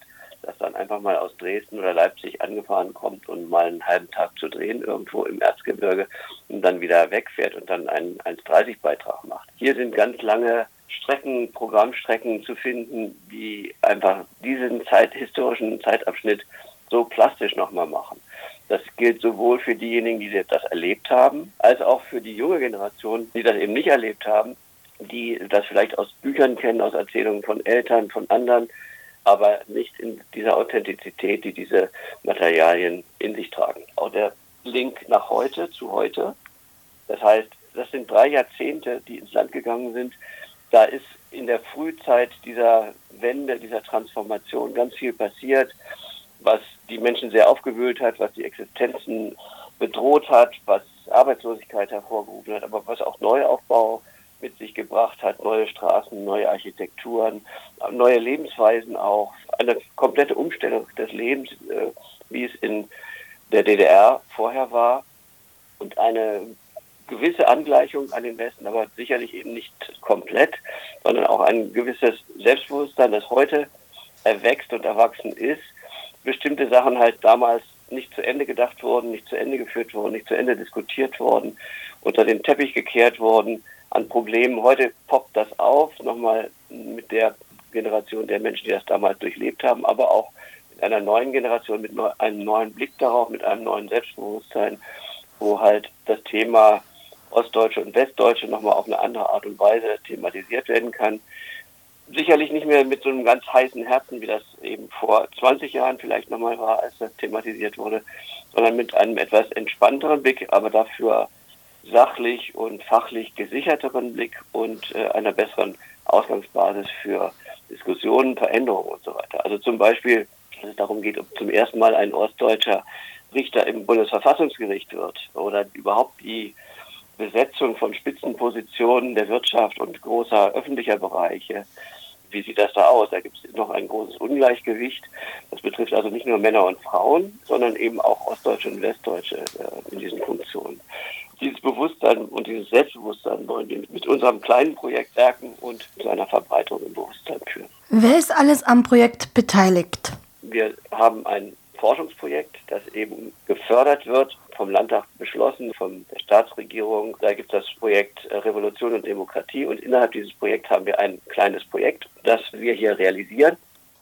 das dann einfach mal aus Dresden oder Leipzig angefahren kommt und mal einen halben Tag zu drehen irgendwo im Erzgebirge und dann wieder wegfährt und dann einen eins dreißig Beitrag macht. Hier sind ganz lange Strecken, Programmstrecken zu finden, die einfach diesen Zeit, historischen Zeitabschnitt so plastisch nochmal machen. Das gilt sowohl für diejenigen, die das erlebt haben, als auch für die junge Generation, die das eben nicht erlebt haben, die das vielleicht aus Büchern kennen, aus Erzählungen von Eltern, von anderen, aber nicht in dieser Authentizität, die diese Materialien in sich tragen. Auch der Link nach heute, zu heute, das heißt, das sind drei Jahrzehnte, die ins Land gegangen sind. Da ist in der Frühzeit dieser Wende, dieser Transformation ganz viel passiert, was die Menschen sehr aufgewühlt hat, was die Existenzen bedroht hat, was Arbeitslosigkeit hervorgerufen hat, aber was auch Neuaufbau mit sich gebracht hat, neue Straßen, neue Architekturen, neue Lebensweisen auch, eine komplette Umstellung des Lebens, äh, wie es in der D D R vorher war und eine gewisse Angleichung an den Westen, aber sicherlich eben nicht komplett, sondern auch ein gewisses Selbstbewusstsein, das heute erwächst und erwachsen ist. Bestimmte Sachen halt damals nicht zu Ende gedacht wurden, nicht zu Ende geführt wurden, nicht zu Ende diskutiert wurden, unter den Teppich gekehrt wurden an Problemen. Heute poppt das auf, nochmal mit der Generation der Menschen, die das damals durchlebt haben, aber auch mit einer neuen Generation, mit neu, einem neuen Blick darauf, mit einem neuen Selbstbewusstsein, wo halt das Thema Ostdeutsche und Westdeutsche nochmal auf eine andere Art und Weise thematisiert werden kann. Sicherlich nicht mehr mit so einem ganz heißen Herzen, wie das eben vor zwanzig Jahren vielleicht nochmal war, als das thematisiert wurde, sondern mit einem etwas entspannteren Blick, aber dafür sachlich und fachlich gesicherteren Blick und äh, einer besseren Ausgangsbasis für Diskussionen, Veränderungen und so weiter. Also zum Beispiel, dass es darum geht, ob zum ersten Mal ein ostdeutscher Richter im Bundesverfassungsgericht wird oder überhaupt die Besetzung von Spitzenpositionen der Wirtschaft und großer öffentlicher Bereiche. Wie sieht das da aus? Da gibt es noch ein großes Ungleichgewicht. Das betrifft also nicht nur Männer und Frauen, sondern eben auch Ostdeutsche und Westdeutsche äh, in diesen Funktionen. Dieses Bewusstsein und dieses Selbstbewusstsein wollen wir mit unserem kleinen Projekt stärken und zu einer Verbreitung im Bewusstsein führen. Wer ist alles am Projekt beteiligt? Wir haben ein Forschungsprojekt, das eben gefördert wird, vom Landtag beschlossen, von der Staatsregierung. Da gibt es das Projekt Revolution und Demokratie und innerhalb dieses Projekts haben wir ein kleines Projekt, das wir hier realisieren.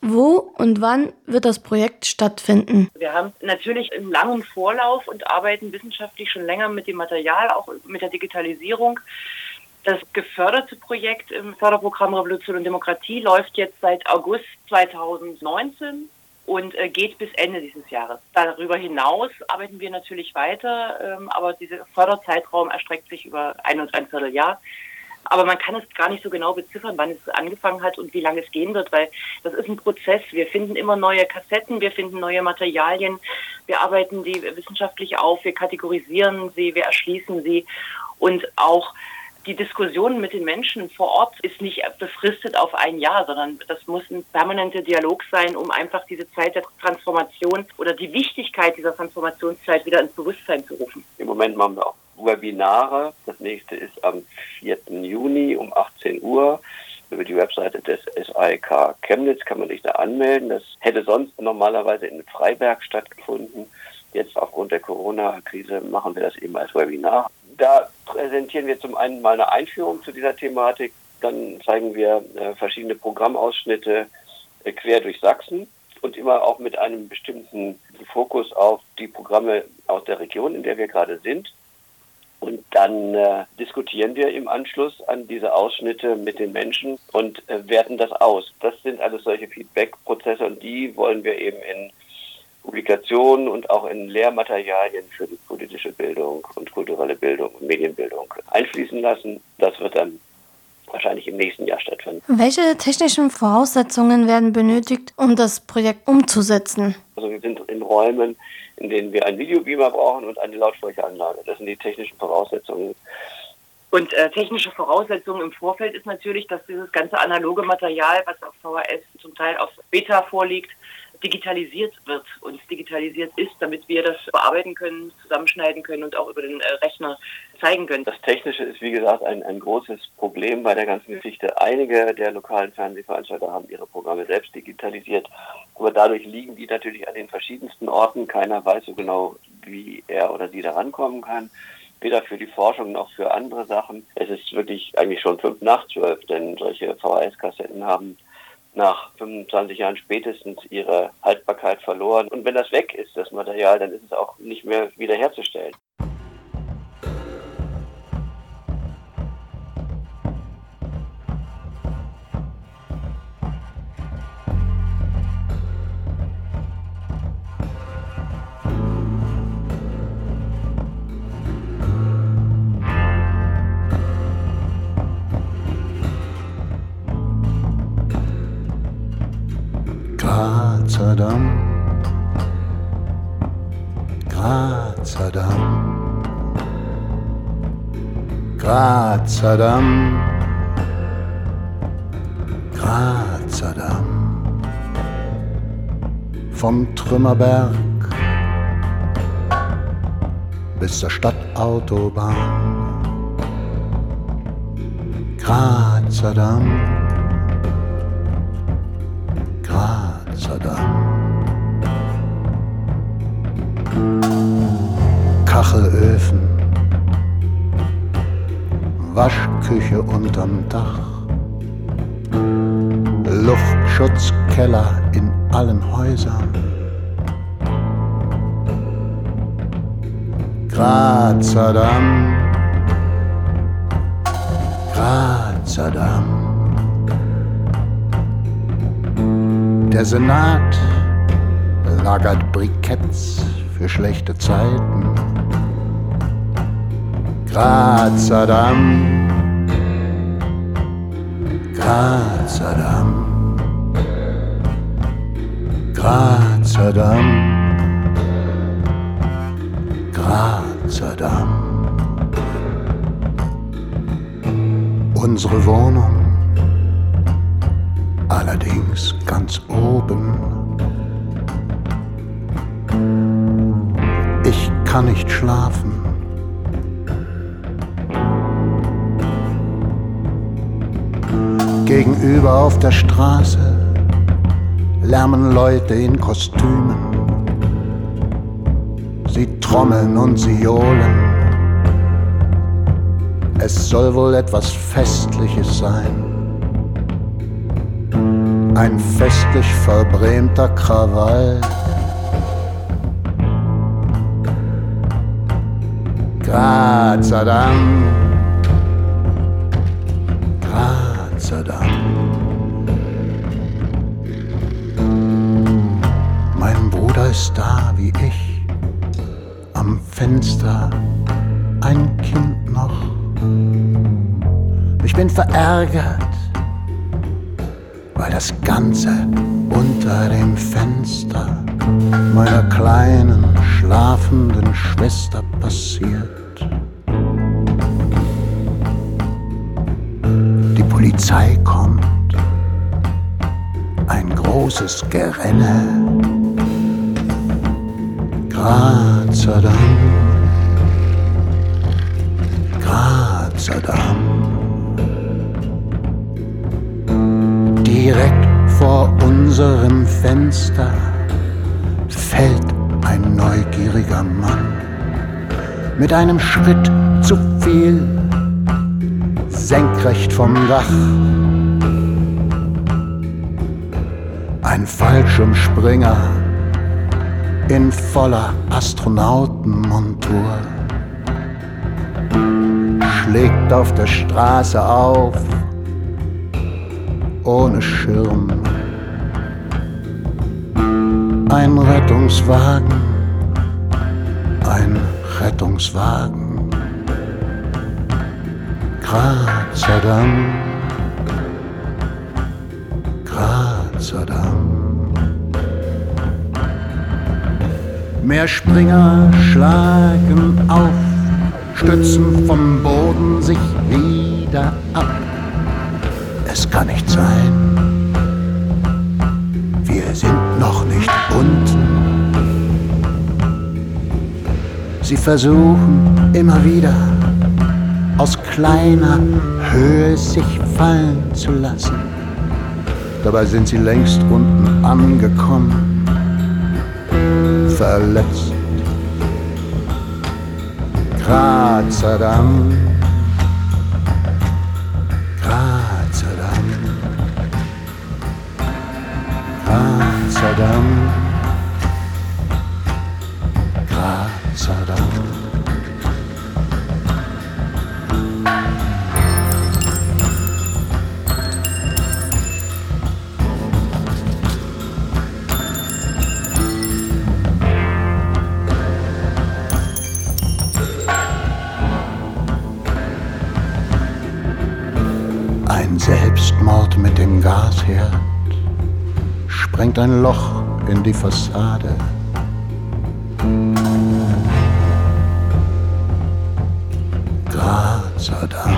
Wo und wann wird das Projekt stattfinden? Wir haben natürlich einen langen Vorlauf und arbeiten wissenschaftlich schon länger mit dem Material, auch mit der Digitalisierung. Das geförderte Projekt im Förderprogramm Revolution und Demokratie läuft jetzt seit August zweitausendneunzehn und geht bis Ende dieses Jahres. Darüber hinaus arbeiten wir natürlich weiter, aber dieser Förderzeitraum erstreckt sich über ein und ein Vierteljahr. Aber man kann es gar nicht so genau beziffern, wann es angefangen hat und wie lange es gehen wird, weil das ist ein Prozess. Wir finden immer neue Kassetten, wir finden neue Materialien, wir arbeiten die wissenschaftlich auf, wir kategorisieren sie, wir erschließen sie und auch die Diskussion mit den Menschen vor Ort ist nicht befristet auf ein Jahr, sondern das muss ein permanenter Dialog sein, um einfach diese Zeit der Transformation oder die Wichtigkeit dieser Transformationszeit wieder ins Bewusstsein zu rufen. Im Moment machen wir auch Webinare. Das nächste ist am vierten Juni um achtzehn Uhr. Über die Webseite des S A E K Chemnitz kann man sich da anmelden. Das hätte sonst normalerweise in Freiberg stattgefunden. Jetzt aufgrund der Corona-Krise machen wir das eben als Webinar. Da präsentieren wir zum einen mal eine Einführung zu dieser Thematik. Dann zeigen wir äh, verschiedene Programmausschnitte äh, quer durch Sachsen und immer auch mit einem bestimmten Fokus auf die Programme aus der Region, in der wir gerade sind. Und dann äh, diskutieren wir im Anschluss an diese Ausschnitte mit den Menschen und äh, werten das aus. Das sind alles solche Feedback-Prozesse und die wollen wir eben in Publikationen und auch in Lehrmaterialien für die politische Bildung und kulturelle Bildung und Medienbildung einfließen lassen. Das wird dann wahrscheinlich im nächsten Jahr stattfinden. Welche technischen Voraussetzungen werden benötigt, um das Projekt umzusetzen? Also wir sind in Räumen, in denen wir einen Videobeamer brauchen und eine Lautsprecheranlage. Das sind die technischen Voraussetzungen. Und äh, technische Voraussetzungen im Vorfeld ist natürlich, dass dieses ganze analoge Material, was auf V H S zum Teil auf Beta vorliegt, digitalisiert wird und digitalisiert ist, damit wir das bearbeiten können, zusammenschneiden können und auch über den äh, Rechner zeigen können. Das Technische ist, wie gesagt, ein, ein großes Problem bei der ganzen Geschichte. Einige der lokalen Fernsehveranstalter haben ihre Programme selbst digitalisiert, aber dadurch liegen die natürlich an den verschiedensten Orten. Keiner weiß so genau, wie er oder sie da rankommen kann. Weder für die Forschung noch für andere Sachen. Es ist wirklich eigentlich schon fünf nach zwölf, denn solche V H S-Kassetten haben nach fünfundzwanzig Jahren spätestens ihre Haltbarkeit verloren. Und wenn das weg ist, das Material, dann ist es auch nicht mehr wiederherzustellen. Grazadam, Grazadam, Grazadam, Grazadam, vom Trümmerberg bis zur Stadtautobahn. Grazadam, Grazadam. Kachelöfen, Waschküche unterm Dach, Luftschutzkeller in allen Häusern. Grazadam, Grazadam. Der Senat lagert Briketts für schlechte Zeiten. Grazadam, Grazadam, Grazadam, Grazadam. Unsere Wohnung, allerdings ganz oben. Ich kann nicht schlafen. Gegenüber auf der Straße lärmen Leute in Kostümen. Sie trommeln und sie johlen. Es soll wohl etwas Festliches sein. Ein festlich verbrämter Krawall. Grazadam, Grazadam. Mein Bruder ist da wie ich, am Fenster, ein Kind noch. Ich bin verärgert, weil das Ganze unter dem Fenster meiner kleinen, schlafenden Schwester passiert. Die Polizei kommt, ein großes Gerenne. Grazadam, Grazadam. Direkt vor unserem Fenster fällt ein neugieriger Mann mit einem Schritt zu viel senkrecht vom Dach. Ein Fallschirmspringer in voller Astronautenmontur schlägt auf der Straße auf, ohne Schirm. Ein Rettungswagen, ein Rettungswagen. Grazadam, Grazadam. Meerspringer schlagen auf, stützen vom Boden sich wieder ab. Es kann nicht sein, wir sind noch nicht unten. Sie versuchen immer wieder aus kleiner Höhe sich fallen zu lassen. Dabei sind sie längst unten angekommen, verletzt. Grazadam, Grazadam, Grazadam, Grazadam. Ein Selbstmord mit dem Gasherd sprengt ein Loch in die Fassade. Grazadam.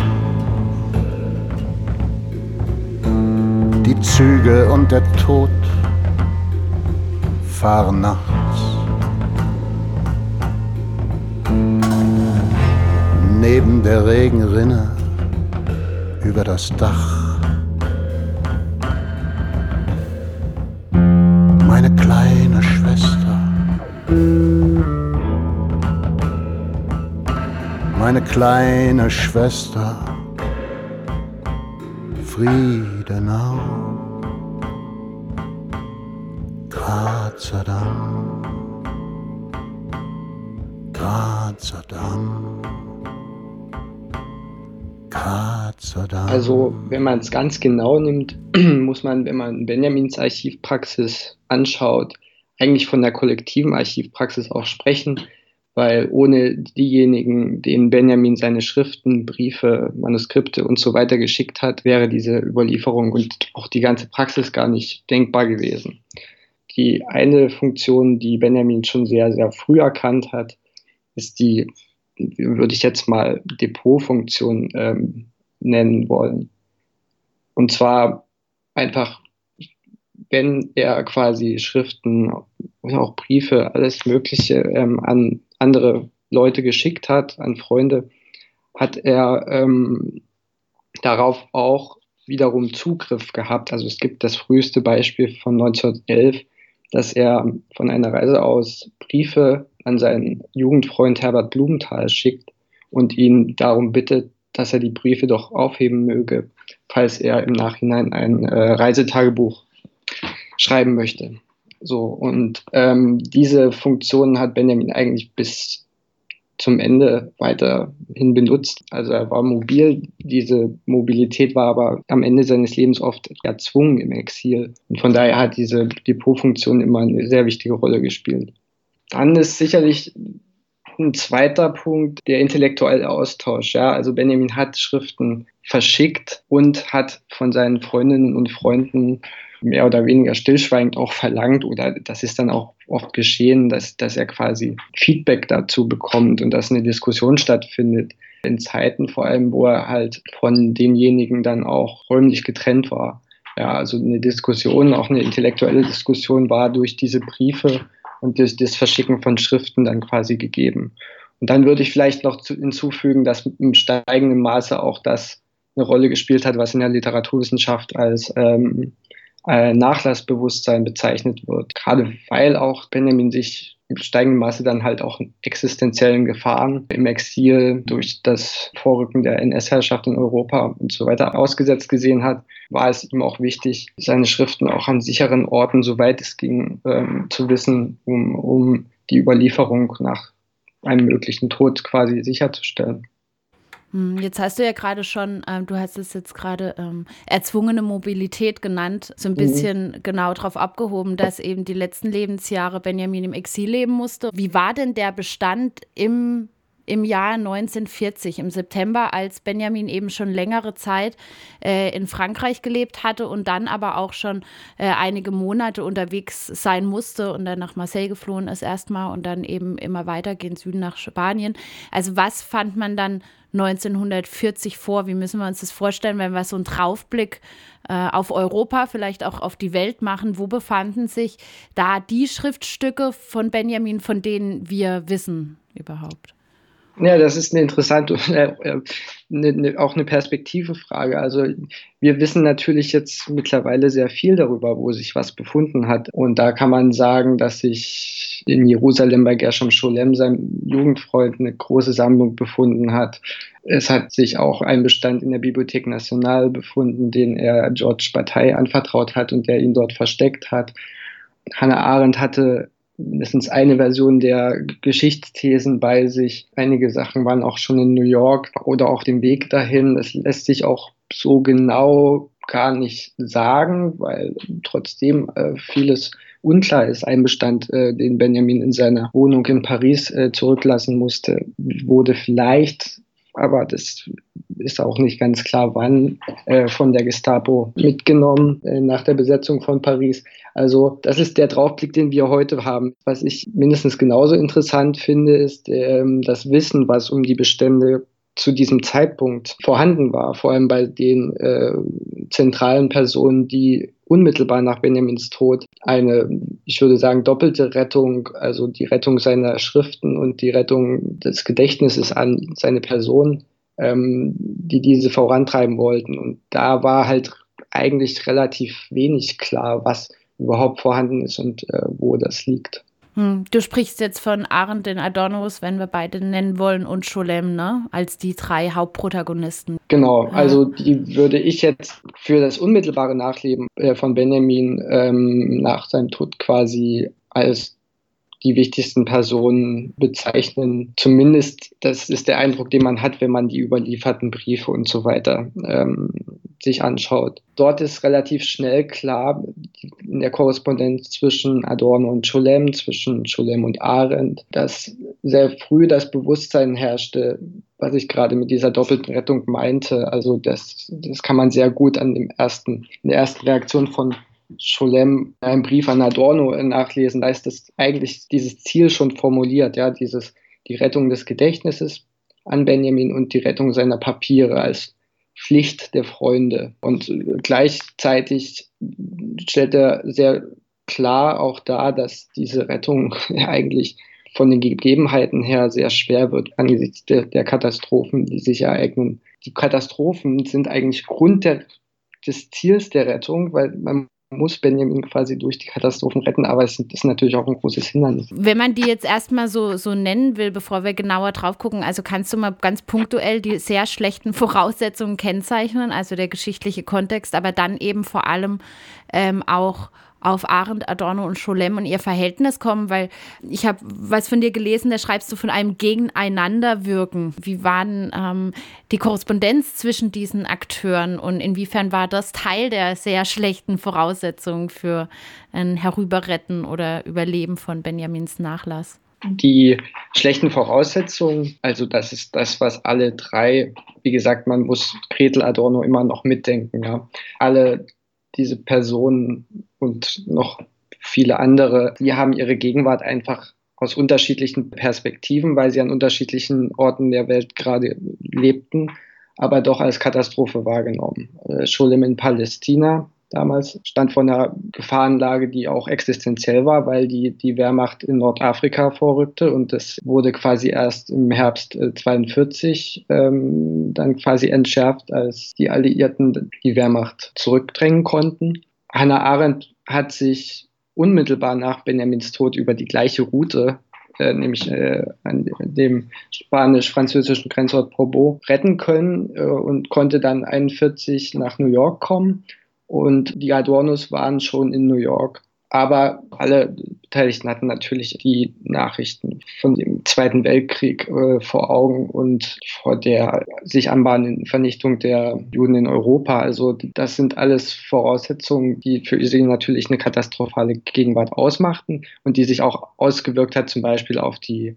Die Züge und der Tod fahren nachts. Neben der Regenrinne über das Dach. Meine kleine Schwester, meine kleine Schwester, Friedenau, Grazadam, Grazadam. Also, wenn man es ganz genau nimmt, muss man, wenn man Benjamins Archivpraxis anschaut, eigentlich von der kollektiven Archivpraxis auch sprechen, weil ohne diejenigen, denen Benjamin seine Schriften, Briefe, Manuskripte und so weiter geschickt hat, wäre diese Überlieferung und auch die ganze Praxis gar nicht denkbar gewesen. Die eine Funktion, die Benjamin schon sehr, sehr früh erkannt hat, ist die, würde ich jetzt mal Depotfunktion ähm, nennen wollen. Und zwar einfach, wenn er quasi Schriften oder auch Briefe, alles Mögliche ähm, an andere Leute geschickt hat, an Freunde, hat er ähm, darauf auch wiederum Zugriff gehabt. Also es gibt das früheste Beispiel von neunzehnhundertelf, dass er von einer Reise aus Briefe an seinen Jugendfreund Herbert Blumenthal schickt und ihn darum bittet, dass er die Briefe doch aufheben möge, falls er im Nachhinein ein äh, Reisetagebuch schreiben möchte. So, und ähm, diese Funktion hat Benjamin eigentlich bis zum Ende weiterhin benutzt. Also er war mobil, diese Mobilität war aber am Ende seines Lebens oft erzwungen im Exil. Und von daher hat diese Depotfunktion immer eine sehr wichtige Rolle gespielt. Dann ist sicherlich ein zweiter Punkt der intellektuelle Austausch. Ja? Also Benjamin hat Schriften verschickt und hat von seinen Freundinnen und Freunden mehr oder weniger stillschweigend auch verlangt, oder das ist dann auch oft geschehen, dass, dass er quasi Feedback dazu bekommt und dass eine Diskussion stattfindet. In Zeiten vor allem, wo er halt von denjenigen dann auch räumlich getrennt war. Ja, also eine Diskussion, auch eine intellektuelle Diskussion war durch diese Briefe und das, das Verschicken von Schriften dann quasi gegeben. Und dann würde ich vielleicht noch zu, hinzufügen, dass im steigenden Maße auch das eine Rolle gespielt hat, was in der Literaturwissenschaft als ähm, äh, Nachlassbewusstsein bezeichnet wird. Gerade weil auch Benjamin sich im steigenden Maße dann halt auch existenziellen Gefahren im Exil durch das Vorrücken der N S-Herrschaft in Europa und so weiter ausgesetzt gesehen hat, war es ihm auch wichtig, seine Schriften auch an sicheren Orten, soweit es ging, ähm, zu wissen, um, um die Überlieferung nach einem möglichen Tod quasi sicherzustellen. Jetzt hast du ja gerade schon, ähm, du hast es jetzt gerade ähm, erzwungene Mobilität genannt, so ein bisschen mhm. genau darauf abgehoben, dass eben die letzten Lebensjahre Benjamin im Exil leben musste. Wie war denn der Bestand im im Jahr neunzehnhundertvierzig, im September, als Benjamin eben schon längere Zeit äh, in Frankreich gelebt hatte und dann aber auch schon äh, einige Monate unterwegs sein musste und dann nach Marseille geflohen ist erstmal und dann eben immer weiter gen Süden nach Spanien. Also was fand man dann neunzehnhundertvierzig vor? Wie müssen wir uns das vorstellen, wenn wir so einen Draufblick äh, auf Europa, vielleicht auch auf die Welt machen? Wo befanden sich da die Schriftstücke von Benjamin, von denen wir wissen überhaupt? Ja, das ist eine interessante, äh, eine, eine, auch eine Perspektivefrage. Also wir wissen natürlich jetzt mittlerweile sehr viel darüber, wo sich was befunden hat. Und da kann man sagen, dass sich in Jerusalem bei Gershom Scholem, seinem Jugendfreund, eine große Sammlung befunden hat. Es hat sich auch ein Bestand in der Bibliothèque Nationale befunden, den er Georges Bataille anvertraut hat und der ihn dort versteckt hat. Hannah Arendt hatte mindestens eine Version der Geschichtsthesen bei sich. Einige Sachen waren auch schon in New York oder auch den Weg dahin. Das lässt sich auch so genau gar nicht sagen, weil trotzdem äh, vieles unklar ist. Ein Bestand, äh, den Benjamin in seiner Wohnung in Paris äh, zurücklassen musste, wurde vielleicht, aber das ist auch nicht ganz klar, wann, äh, von der Gestapo mitgenommen äh, nach der Besetzung von Paris. Also das ist der Draufblick, den wir heute haben. Was ich mindestens genauso interessant finde, ist ähm, das Wissen, was um die Bestände zu diesem Zeitpunkt vorhanden war, vor allem bei den äh, zentralen Personen, die unmittelbar nach Benjamins Tod eine, ich würde sagen, doppelte Rettung, also die Rettung seiner Schriften und die Rettung des Gedächtnisses an seine Person, ähm, die diese vorantreiben wollten. Und da war halt eigentlich relativ wenig klar, was überhaupt vorhanden ist und äh, wo das liegt. Hm, du sprichst jetzt von Arendt, den Adornos, wenn wir beide nennen wollen, und Scholem, ne? Als die drei Hauptprotagonisten. Genau, also die würde ich jetzt für das unmittelbare Nachleben äh, von Benjamin ähm, nach seinem Tod quasi als die wichtigsten Personen bezeichnen. Zumindest, das ist der Eindruck, den man hat, wenn man die überlieferten Briefe und so weiter ähm, sich anschaut. Dort ist relativ schnell klar, in der Korrespondenz zwischen Adorno und Scholem, zwischen Scholem und Arendt, dass sehr früh das Bewusstsein herrschte, was ich gerade mit dieser doppelten Rettung meinte. Also das, das kann man sehr gut an dem ersten, in der ersten Reaktion von Scholem einen Brief an Adorno nachlesen. Da ist das eigentlich dieses Ziel schon formuliert, ja, dieses, die Rettung des Gedächtnisses an Benjamin und die Rettung seiner Papiere als Pflicht der Freunde. Und gleichzeitig stellt er sehr klar auch dar, dass diese Rettung eigentlich von den Gegebenheiten her sehr schwer wird angesichts der, der Katastrophen, die sich ereignen. Die Katastrophen sind eigentlich Grund der, des Ziels der Rettung, weil man muss Benjamin quasi durch die Katastrophen retten, aber es ist natürlich auch ein großes Hindernis. Wenn man die jetzt erstmal so, so nennen will, bevor wir genauer drauf gucken, also kannst du mal ganz punktuell die sehr schlechten Voraussetzungen kennzeichnen, also der geschichtliche Kontext, aber dann eben vor allem ähm, auch auf Arendt, Adorno und Scholem und ihr Verhältnis kommen, weil ich habe was von dir gelesen, da schreibst du von einem Gegeneinanderwirken. Wie war denn ähm, die Korrespondenz zwischen diesen Akteuren und inwiefern war das Teil der sehr schlechten Voraussetzungen für ein Herüberretten oder Überleben von Benjamins Nachlass? Die schlechten Voraussetzungen, also das ist das, was alle drei, wie gesagt, man muss Gretel Adorno immer noch mitdenken, ja. Alle diese Personen und noch viele andere, die haben ihre Gegenwart einfach aus unterschiedlichen Perspektiven, weil sie an unterschiedlichen Orten der Welt gerade lebten, aber doch als Katastrophe wahrgenommen. Scholem in Palästina damals stand vor einer Gefahrenlage, die auch existenziell war, weil die, die Wehrmacht in Nordafrika vorrückte und das wurde quasi erst im Herbst zweiundvierzig ähm, dann quasi entschärft, als die Alliierten die Wehrmacht zurückdrängen konnten. Hannah Arendt hat sich unmittelbar nach Benjamins Tod über die gleiche Route, äh, nämlich äh, an dem spanisch-französischen Grenzort Probo, retten können äh, und konnte dann einundvierzig nach New York kommen. Und die Adornos waren schon in New York. Aber alle Beteiligten hatten natürlich die Nachrichten von dem Zweiten Weltkrieg äh, vor Augen und vor der sich anbahnenden Vernichtung der Juden in Europa. Also das sind alles Voraussetzungen, die für sie natürlich eine katastrophale Gegenwart ausmachten und die sich auch ausgewirkt hat, zum Beispiel auf die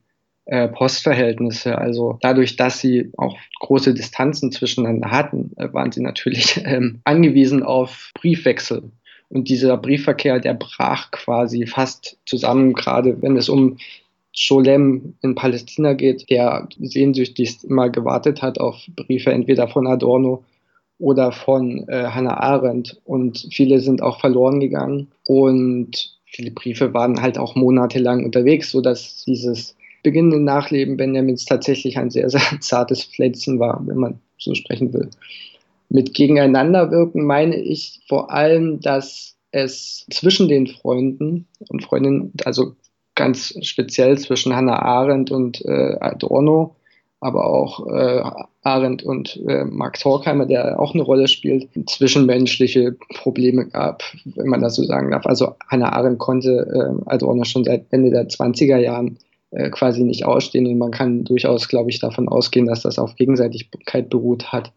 äh, Postverhältnisse. Also dadurch, dass sie auch große Distanzen zwischeneinander hatten, äh, waren sie natürlich ähm, angewiesen auf Briefwechsel. Und dieser Briefverkehr, der brach quasi fast zusammen, gerade wenn es um Scholem in Palästina geht, der sehnsüchtigst immer gewartet hat auf Briefe entweder von Adorno oder von äh, Hannah Arendt. Und viele sind auch verloren gegangen. Und viele Briefe waren halt auch monatelang unterwegs, sodass dieses beginnende Nachleben Benjamins tatsächlich ein sehr, sehr zartes Pflänzchen war, wenn man so sprechen will. Mit Gegeneinanderwirken meine ich vor allem, dass es zwischen den Freunden und Freundinnen, also ganz speziell zwischen Hannah Arendt und äh, Adorno, aber auch äh, Arendt und äh, Max Horkheimer, der auch eine Rolle spielt, zwischenmenschliche Probleme gab, wenn man das so sagen darf. Also Hannah Arendt konnte äh, Adorno schon seit Ende der zwanziger Jahren äh, quasi nicht ausstehen und man kann durchaus, glaube ich, davon ausgehen, dass das auf Gegenseitigkeit beruht hat.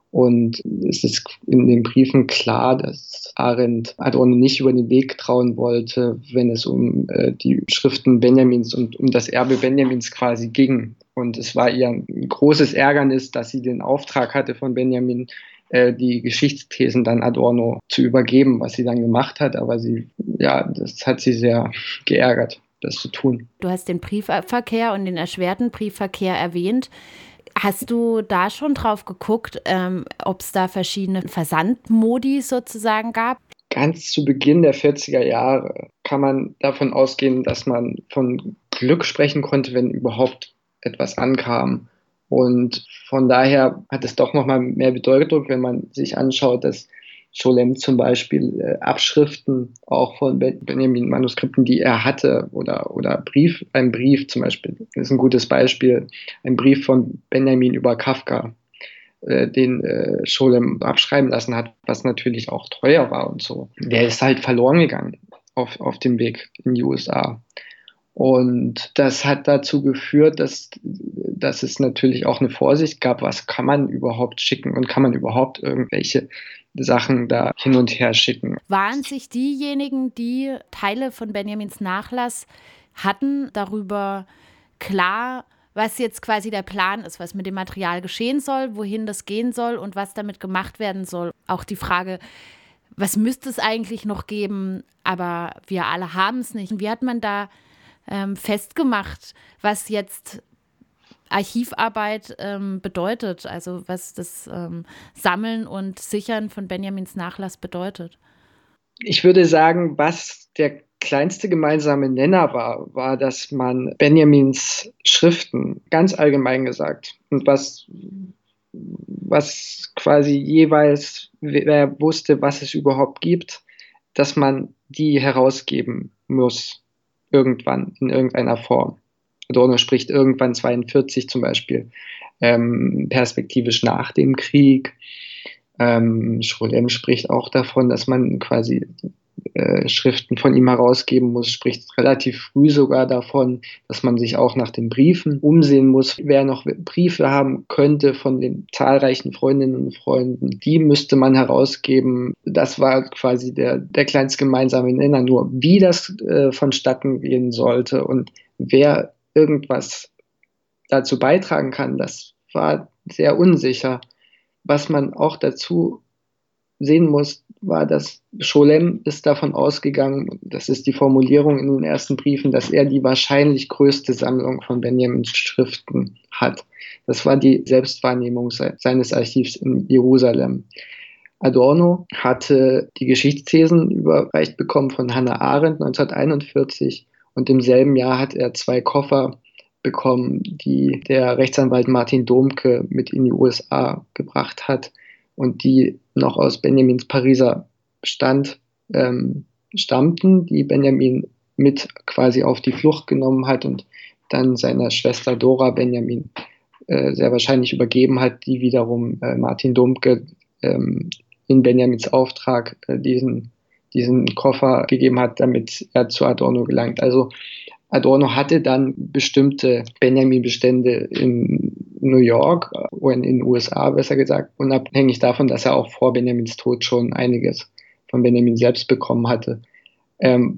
Und es ist in den Briefen klar, dass Arendt Adorno nicht über den Weg trauen wollte, wenn es um äh, die Schriften Benjamins und um das Erbe Benjamins quasi ging. Und es war ihr ein großes Ärgernis, dass sie den Auftrag hatte von Benjamin, äh, die Geschichtsthesen dann Adorno zu übergeben, was sie dann gemacht hat. Aber sie, ja, das hat sie sehr geärgert, das zu tun. Du hast den Briefverkehr und den erschwerten Briefverkehr erwähnt. Hast du da schon drauf geguckt, ähm, ob es da verschiedene Versandmodi sozusagen gab? Ganz zu Beginn der vierziger Jahre kann man davon ausgehen, dass man von Glück sprechen konnte, wenn überhaupt etwas ankam. Und von daher hat es doch nochmal mehr Bedeutung, wenn man sich anschaut, dass Scholem zum Beispiel äh, Abschriften auch von Benjamin Manuskripten, die er hatte, oder, oder Brief, ein Brief zum Beispiel, das ist ein gutes Beispiel, ein Brief von Benjamin über Kafka, äh, den äh, Scholem abschreiben lassen hat, was natürlich auch teuer war und so. Der ist halt verloren gegangen auf, auf dem Weg in die U S A. Und das hat dazu geführt, dass, dass es natürlich auch eine Vorsicht gab, was kann man überhaupt schicken und kann man überhaupt irgendwelche Sachen da hin und her schicken. Waren sich diejenigen, die Teile von Benjamins Nachlass hatten, darüber klar, was jetzt quasi der Plan ist, was mit dem Material geschehen soll, wohin das gehen soll und was damit gemacht werden soll? Auch die Frage, was müsste es eigentlich noch geben, aber wir alle haben es nicht. Wie hat man da ähm, festgemacht, was jetzt Archivarbeit ähm, bedeutet, also was das ähm, Sammeln und Sichern von Benjamins Nachlass bedeutet? Ich würde sagen, was der kleinste gemeinsame Nenner war, war, dass man Benjamins Schriften, ganz allgemein gesagt, und was, was quasi jeweils, wer wusste, was es überhaupt gibt, dass man die herausgeben muss, irgendwann, in irgendeiner Form. Adorno spricht irgendwann zweiundvierzig zum Beispiel ähm, perspektivisch nach dem Krieg. Ähm, Scholem spricht auch davon, dass man quasi äh, Schriften von ihm herausgeben muss, spricht relativ früh sogar davon, dass man sich auch nach den Briefen umsehen muss. Wer noch Briefe haben könnte von den zahlreichen Freundinnen und Freunden, die müsste man herausgeben. Das war quasi der, der kleinste gemeinsame Nenner. Nur wie das äh, vonstatten gehen sollte und wer irgendwas dazu beitragen kann, das war sehr unsicher. Was man auch dazu sehen muss, war, dass Scholem ist davon ausgegangen, das ist die Formulierung in den ersten Briefen, dass er die wahrscheinlich größte Sammlung von Benjamins Schriften hat. Das war die Selbstwahrnehmung seines Archivs in Jerusalem. Adorno hatte die Geschichtsthesen überreicht bekommen von Hannah Arendt neunzehnhunderteinundvierzig. Und im selben Jahr hat er zwei Koffer bekommen, die der Rechtsanwalt Martin Domke mit in die U S A gebracht hat und die noch aus Benjamins Pariser Bestand ähm, stammten, die Benjamin mit quasi auf die Flucht genommen hat und dann seiner Schwester Dora Benjamin äh, sehr wahrscheinlich übergeben hat, die wiederum äh, Martin Domke ähm, in Benjamins Auftrag äh, diesen diesen Koffer gegeben hat, damit er zu Adorno gelangt. Also Adorno hatte dann bestimmte Benjamin-Bestände in New York oder in den U S A, besser gesagt, unabhängig davon, dass er auch vor Benjamins Tod schon einiges von Benjamin selbst bekommen hatte. Ähm,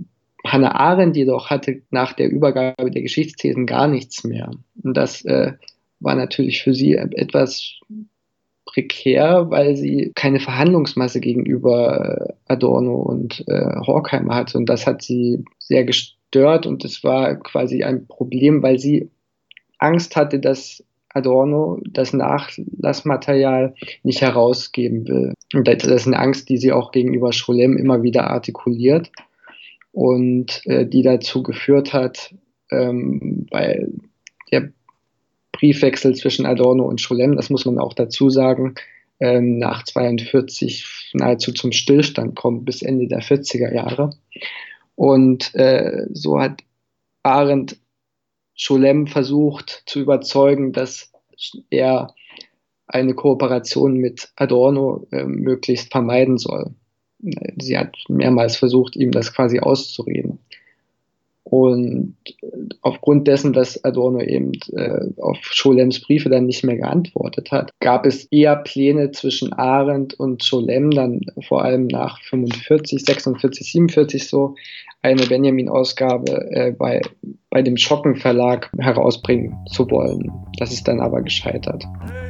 Hannah Arendt jedoch hatte nach der Übergabe der Geschichtsthesen gar nichts mehr. Und das äh, war natürlich für sie etwas prekär, weil sie keine Verhandlungsmasse gegenüber Adorno und äh, Horkheimer hatte. Und das hat sie sehr gestört und es war quasi ein Problem, weil sie Angst hatte, dass Adorno das Nachlassmaterial nicht herausgeben will. Und das ist eine Angst, die sie auch gegenüber Scholem immer wieder artikuliert und äh, die dazu geführt hat, ähm, weil der Briefwechsel zwischen Adorno und Scholem, das muss man auch dazu sagen, ähm, nach zweiundvierzig nahezu zum Stillstand kommt bis Ende der vierziger Jahre. Und äh, so hat Arendt Scholem versucht zu überzeugen, dass er eine Kooperation mit Adorno äh, möglichst vermeiden soll. Sie hat mehrmals versucht, ihm das quasi auszureden. Und aufgrund dessen, dass Adorno eben äh, auf Scholems Briefe dann nicht mehr geantwortet hat, gab es eher Pläne zwischen Arendt und Scholem, dann vor allem nach fünfundvierzig, sechsundvierzig, siebenundvierzig so, eine Benjamin-Ausgabe äh, bei, bei dem Schocken Verlag herausbringen zu wollen. Das ist dann aber gescheitert.